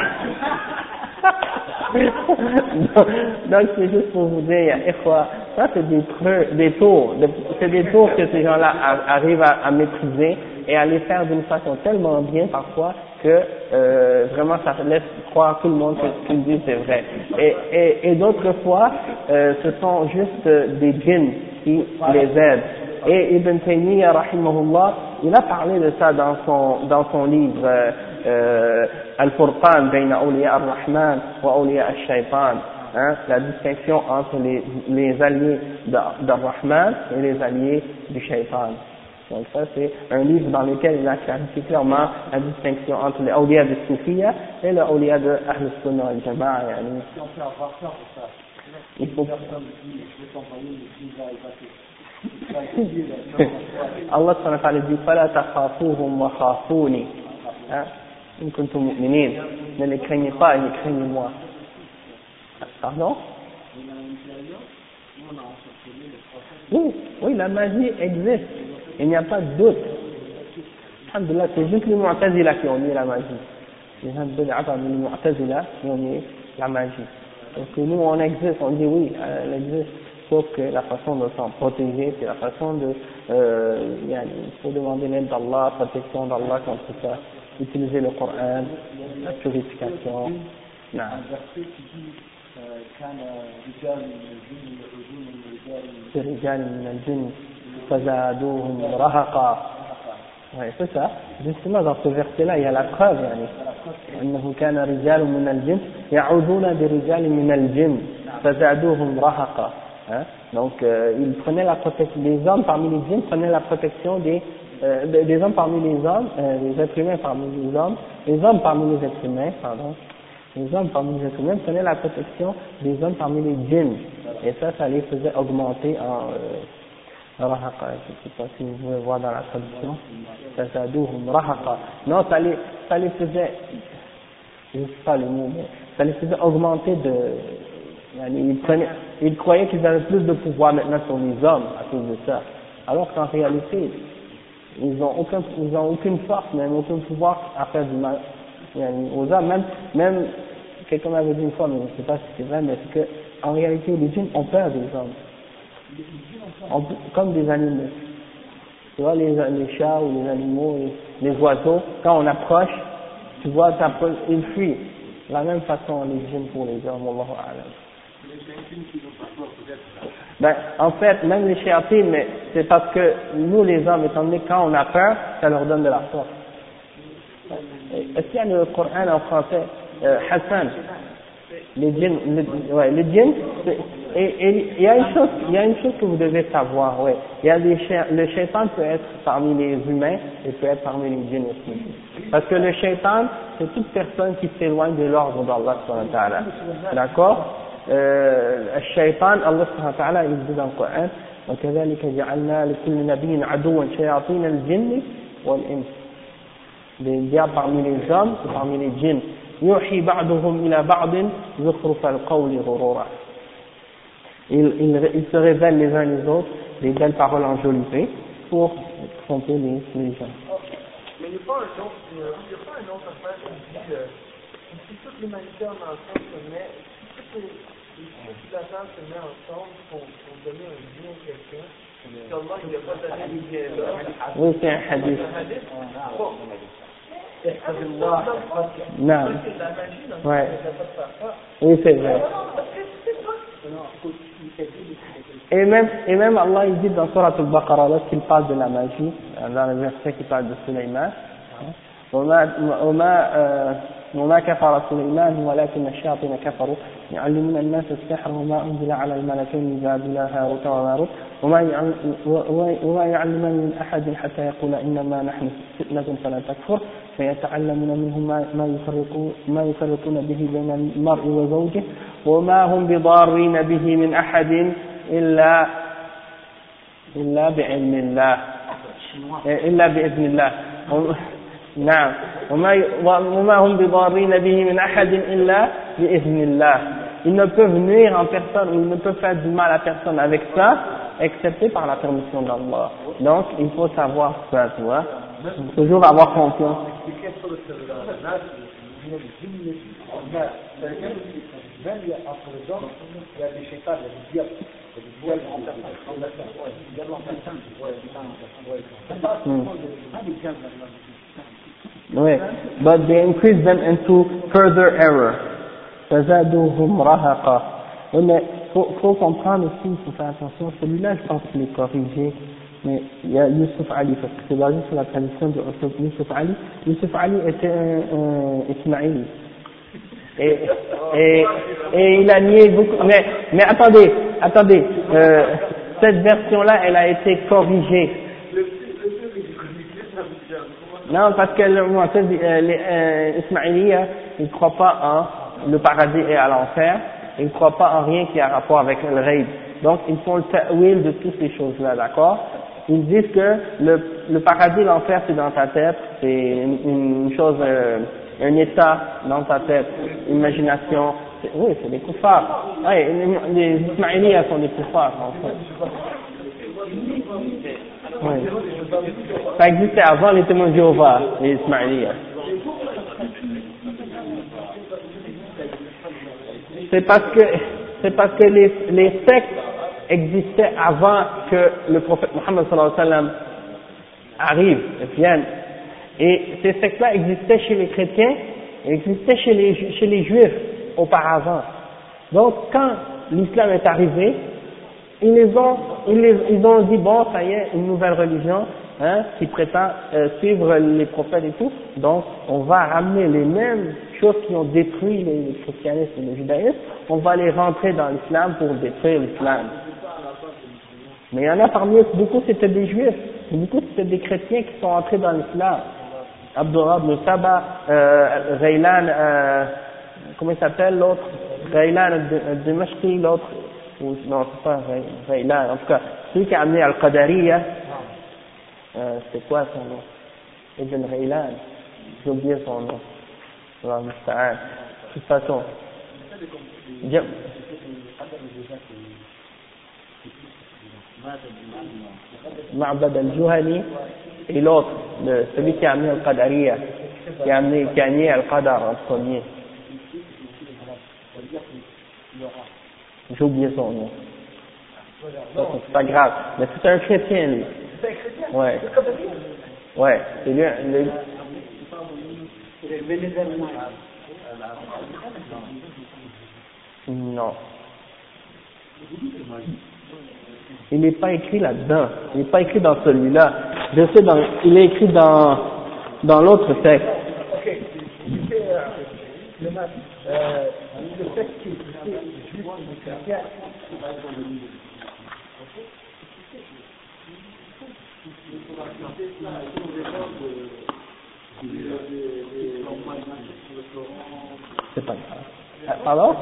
Donc, c'est juste pour vous dire, ça c'est des tours, c'est des tours que ces gens-là arrivent à maîtriser et à les faire d'une façon tellement bien parfois que vraiment ça laisse croire tout le monde que ce qu'ils disent c'est vrai. Et d'autres fois, ce sont juste des djinns qui les aident. Et Ibn Taymiyyah, rahimahullah, il a parlé de ça dans son livre Al-Furqan bayna awliya ar-Rahman wa awliya ash-Shaytan, hein, la distinction entre les alliés d'Ar-Rahman et les alliés du Shaytan. Donc ça c'est un livre dans lequel il a clarifié clairement la distinction entre les awliya de Soufiyya et les awliya de Ahl Sunnah wal Jama'a. Si on peut avoir peur de ça, il faut Allah subhanahu wa ta'ala dit فلا تخافوهم وخافوني إن كنتم مؤمنين, ne les craignez pas et ne craignez-moi. Pardon? Oui, la magie existe, il n'y a pas de doute. Alhamdulillah, c'est juste les Mu'tazila qui ont nié la magie. Les gens de les Mu'tazila qui ont nié la magie. Donc nous on existe, on dit oui, elle existe, sauf que la façon de s'en protéger, c'est la façon de, il faut demander l'aide d'Allah, protection d'Allah contre ça, utiliser le Coran, la purification. Non. Un verset qui dit كان رجال من الجن يعوذون من رجال من الجن فزادوهم رهقا. Oui, c'est ça. Justement, dans ce verset-là, il y a la preuve, أنه كان رجال من الجن يعوذون برجال من الجن فزادوهم رهقا. Donc, ils prenaient la protection, les hommes parmi les djinns prenaient la protection des hommes parmi les hommes, les êtres humains parmi les hommes parmi les êtres humains, pardon. Les hommes parmi les êtres humains prenaient la protection des hommes parmi les djinns. Et ça les faisait augmenter en rahaqa. Je ne sais pas si vous pouvez voir dans la traduction. Tazaduhum rahaqa. Non, ça les faisait, je ne sais pas le mot, mais ça les faisait augmenter ils croyaient qu'ils avaient plus de pouvoir maintenant sur les hommes à cause de ça. Alors qu'en réalité, ils ont aucune force, même aucun pouvoir à faire du mal aux hommes. Même quelqu'un m'avait dit une fois, mais je ne sais pas si c'est vrai, mais c'est que en réalité les djinns ont peur des hommes, comme des animaux. Tu vois les chats ou les animaux, les oiseaux, quand on approche, tu vois ils fuient. De la même façon les djinns pour les hommes, wallahu a'lam. Ben, en fait, même les shéatines, mais c'est parce que nous les hommes, étant donné que quand on a peur, ça leur donne de la force. Est-ce qu'il y a le Coran en français, Hassan, les djinns, et il y a une chose que vous devez savoir, ouais. Le shaitan peut être parmi les humains et peut être parmi les djinns aussi. Parce que le shaitan, c'est toute personne qui s'éloigne de l'ordre d'Allah subhanahu wa ta'ala. D'accord? الشيطان الله سبحانه وتعالى يقول dans le Coran وكذلك جعلنا لكل نبي عدوا شياطين الجن والإنس. Les diables parmi les hommes et parmi les djinns. يوحي بعضهم إلى بعض زخرف القول غرورا. Ils se révèlent les uns les autres des belles paroles enjolivées pour tromper les gens. Mais il n'y a pas un autre affaire qui dit si toute l'humanité en ensemble se met, toute la terre se met ensemble pour donner un bien à quelqu'un, qu'Allah il n'a pas donné le bien là. Oui, c'est un hadith. Non. Ouais. Oui, c'est vrai. Et même Allah il dit dans Surat al-Baqarah, lorsqu'il parle de la magie, dans le verset qui parle de Sulayman, وما كفر سليمان ولكن الشياطين كفروا يعلمون الناس السحر وما أنزل على الملكين ببابل هاروت وماروت وما يعلمان من أحد حتى يقول إنما نحن فتنة فلا تكفر فيتعلمون منهم ما يفرقون به بين المرء وزوجه وما هم بضارين به من أحد إلا بعلم الله إلا بإذن الله. نعم وما هم بضارين به من أحد إلا بإذن الله. Ils ne peuvent nuire en personne, ou ils ne peuvent faire du mal à personne avec ça, excepté par la permission d'Allah. Donc, il faut savoir ça, tu vois. Toujours avoir confiance. Oui, but they increase them into further error. فزادوهم رهقا. Mais faut comprendre aussi, il faut faire attention. Celui-là, je pense qu'il est corrigé. Mais il y a Youssef Ali, parce que c'est basé sur la tradition de Youssef Ali. Youssef Ali était un Ismaïli. Et il a nié beaucoup. Mais attendez. Cette version-là, elle a été corrigée. Non, parce que les Ismaïliens, ils ne croient pas en le paradis et à l'enfer, ils ne croient pas en rien qui a rapport avec le raid. Donc, ils font le ta'wil de toutes ces choses-là, d'accord? Ils disent que le paradis et l'enfer, c'est dans ta tête, c'est une chose, un état dans ta tête, imagination. Oui, c'est des koufars. Oui, les Ismaïliens sont des koufars, en fait. Oui. Ça existait avant les témoins de Jéhovah, les Ismaéliens. C'est parce que les sectes existaient avant que le prophète Mohammed sallallahu alayhi wa sallam arrive, vienne. Et ces sectes-là existaient chez les chrétiens, et existaient chez les juifs auparavant. Donc quand l'islam est arrivé, ils ont dit bon, ça y est, une nouvelle religion, qui prétend suivre les prophètes et tout. Donc on va ramener les mêmes choses qui ont détruit le christianisme et le judaïsme, on va les rentrer dans l'islam pour détruire l'islam. Mais il y en a parmi eux, beaucoup c'était des juifs, beaucoup c'était des chrétiens qui sont entrés dans l'islam. Abdullah ibn Saba, Ghaylan, comment il s'appelle l'autre? Ghaylan al-Dimashqi, l'autre, non c'est pas Ghaylan, en tout cas, celui qui a amené Al-Qadariya, c'est quoi son nom? Ibn Ghaylan, j'ai oublié son nom. Allah musta'an. De toute façon, Ma'bad al-Juhani et l'autre, celui qui a amené Al-Qadariya, qui a amené Al-Qadar en premier. J'ai oublié son nom. C'est pas grave, mais c'est un chrétien lui. Ouais. Ouais, c'est lui. Non. Il n'est pas écrit là-dedans. Il n'est pas écrit dans celui-là. Je sais, il est écrit dans l'autre texte. Ok. Le texte qui est juste chrétien. C'est pas grave. Alors?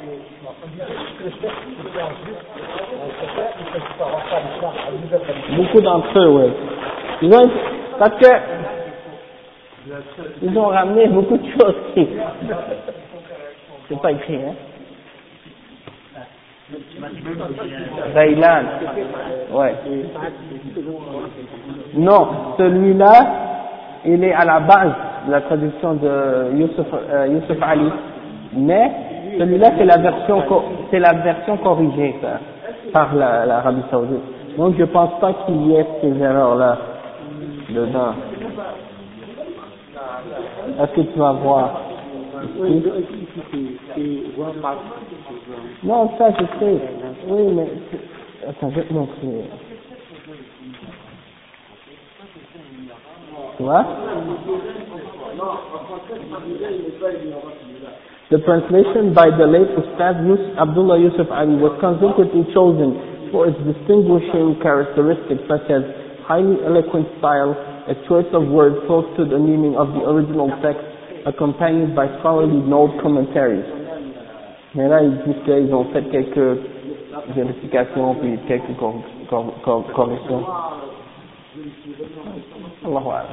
Beaucoup d'entre eux, oui. Parce que ils ont ramené beaucoup de choses qui... C'est pas écrit, hein? Ghaylan. Ouais. Non, celui-là, il est à la base de la traduction de Youssef Ali. Mais celui-là, c'est la version corrigée ça, par l'Arabie Saoudite. Donc je pense pas qu'il y ait ces erreurs-là dedans. Est-ce que tu vas voir? Non, ça je sais. Oui, mais attends, je vais te montrer. Tu vois? The translation by the late Ustad Abdullah Yusuf Ali was consequently chosen for its distinguishing characteristics such as highly eloquent style, a choice of words close to the meaning of the original text, accompanied by scholarly note commentaries. Mais là, ils disent qu'ils ont fait quelques vérifications puis quelques corrections. Allahu Akbar.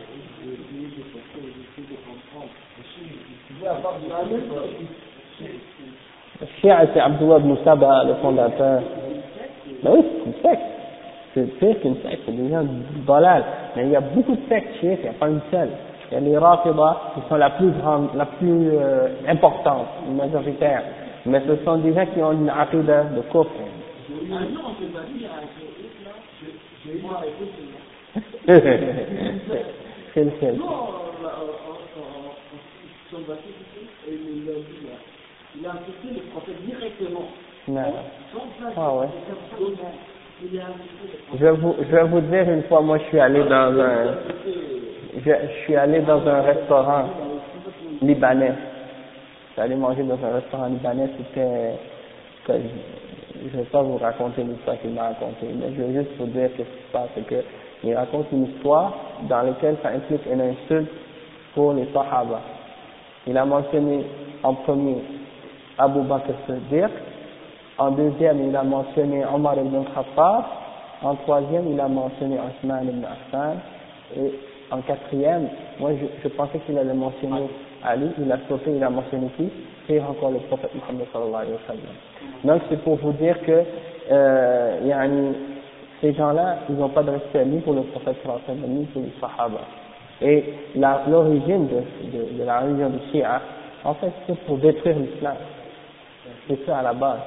Le Shia, c'est Abdullah ibn Saba, le fondateur. Ben oui, c'est une secte. C'est pire qu'une secte, c'est des gens du dalal. Mais il y a beaucoup de sectes chiites, il n'y a pas une seule. Il y a les Rafida, qui sont la plus importante, majoritaire. Mais ce sont des gens qui ont une aqida de kufr. C'est le seul. Il a insulté le prophète directement. Non. Ah ouais. Je vais vous dire une fois, moi je suis allé dans un restaurant libanais. Je suis allé manger dans un restaurant libanais, je ne vais pas vous raconter l'histoire qu'il m'a racontée, mais je vais juste vous dire ce qui se passe, c'est que il raconte une histoire dans laquelle ça implique une insulte pour les Sahaba. Il a mentionné en premier Abu Bakr Siddiq, en deuxième il a mentionné Omar ibn Khattab, en troisième il a mentionné Osman ibn Affan, et en quatrième, moi je pensais qu'il allait mentionner Ali, il a sauté, il a mentionné qui? C'est encore le prophète Muhammad sallallahu alayhi wa sallam. Donc c'est pour vous dire que ces gens-là, ils n'ont pas de respect ni pour le prophète sallallahu alayhi wa sallam, ni pour les sahaba. Et l'origine de la religion du Shia, en fait, c'est pour détruire l'islam. C'est ça à la base.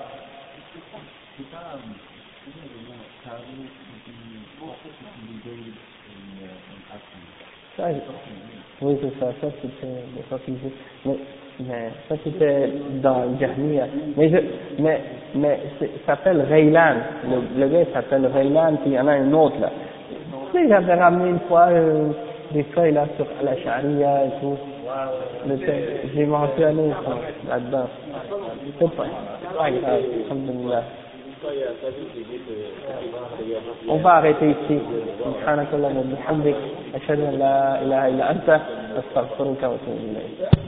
Ça, oui, c'est ça, ça c'était, mais ça c'était dans le Jahmiya. Mais ça s'appelle Raylan, le gars s'appelle Raylan, puis il y en a un autre là. Tu sais, j'avais ramené une fois des feuilles là sur la charia et tout. J'ai mentionné ça là-dedans. C'est pas grave, alhamdulillah. On va arrêter ici. سبحانك اللهم وبحمدك أشهد أن لا إله إلا أنت أستغفرك وأتوب إليك.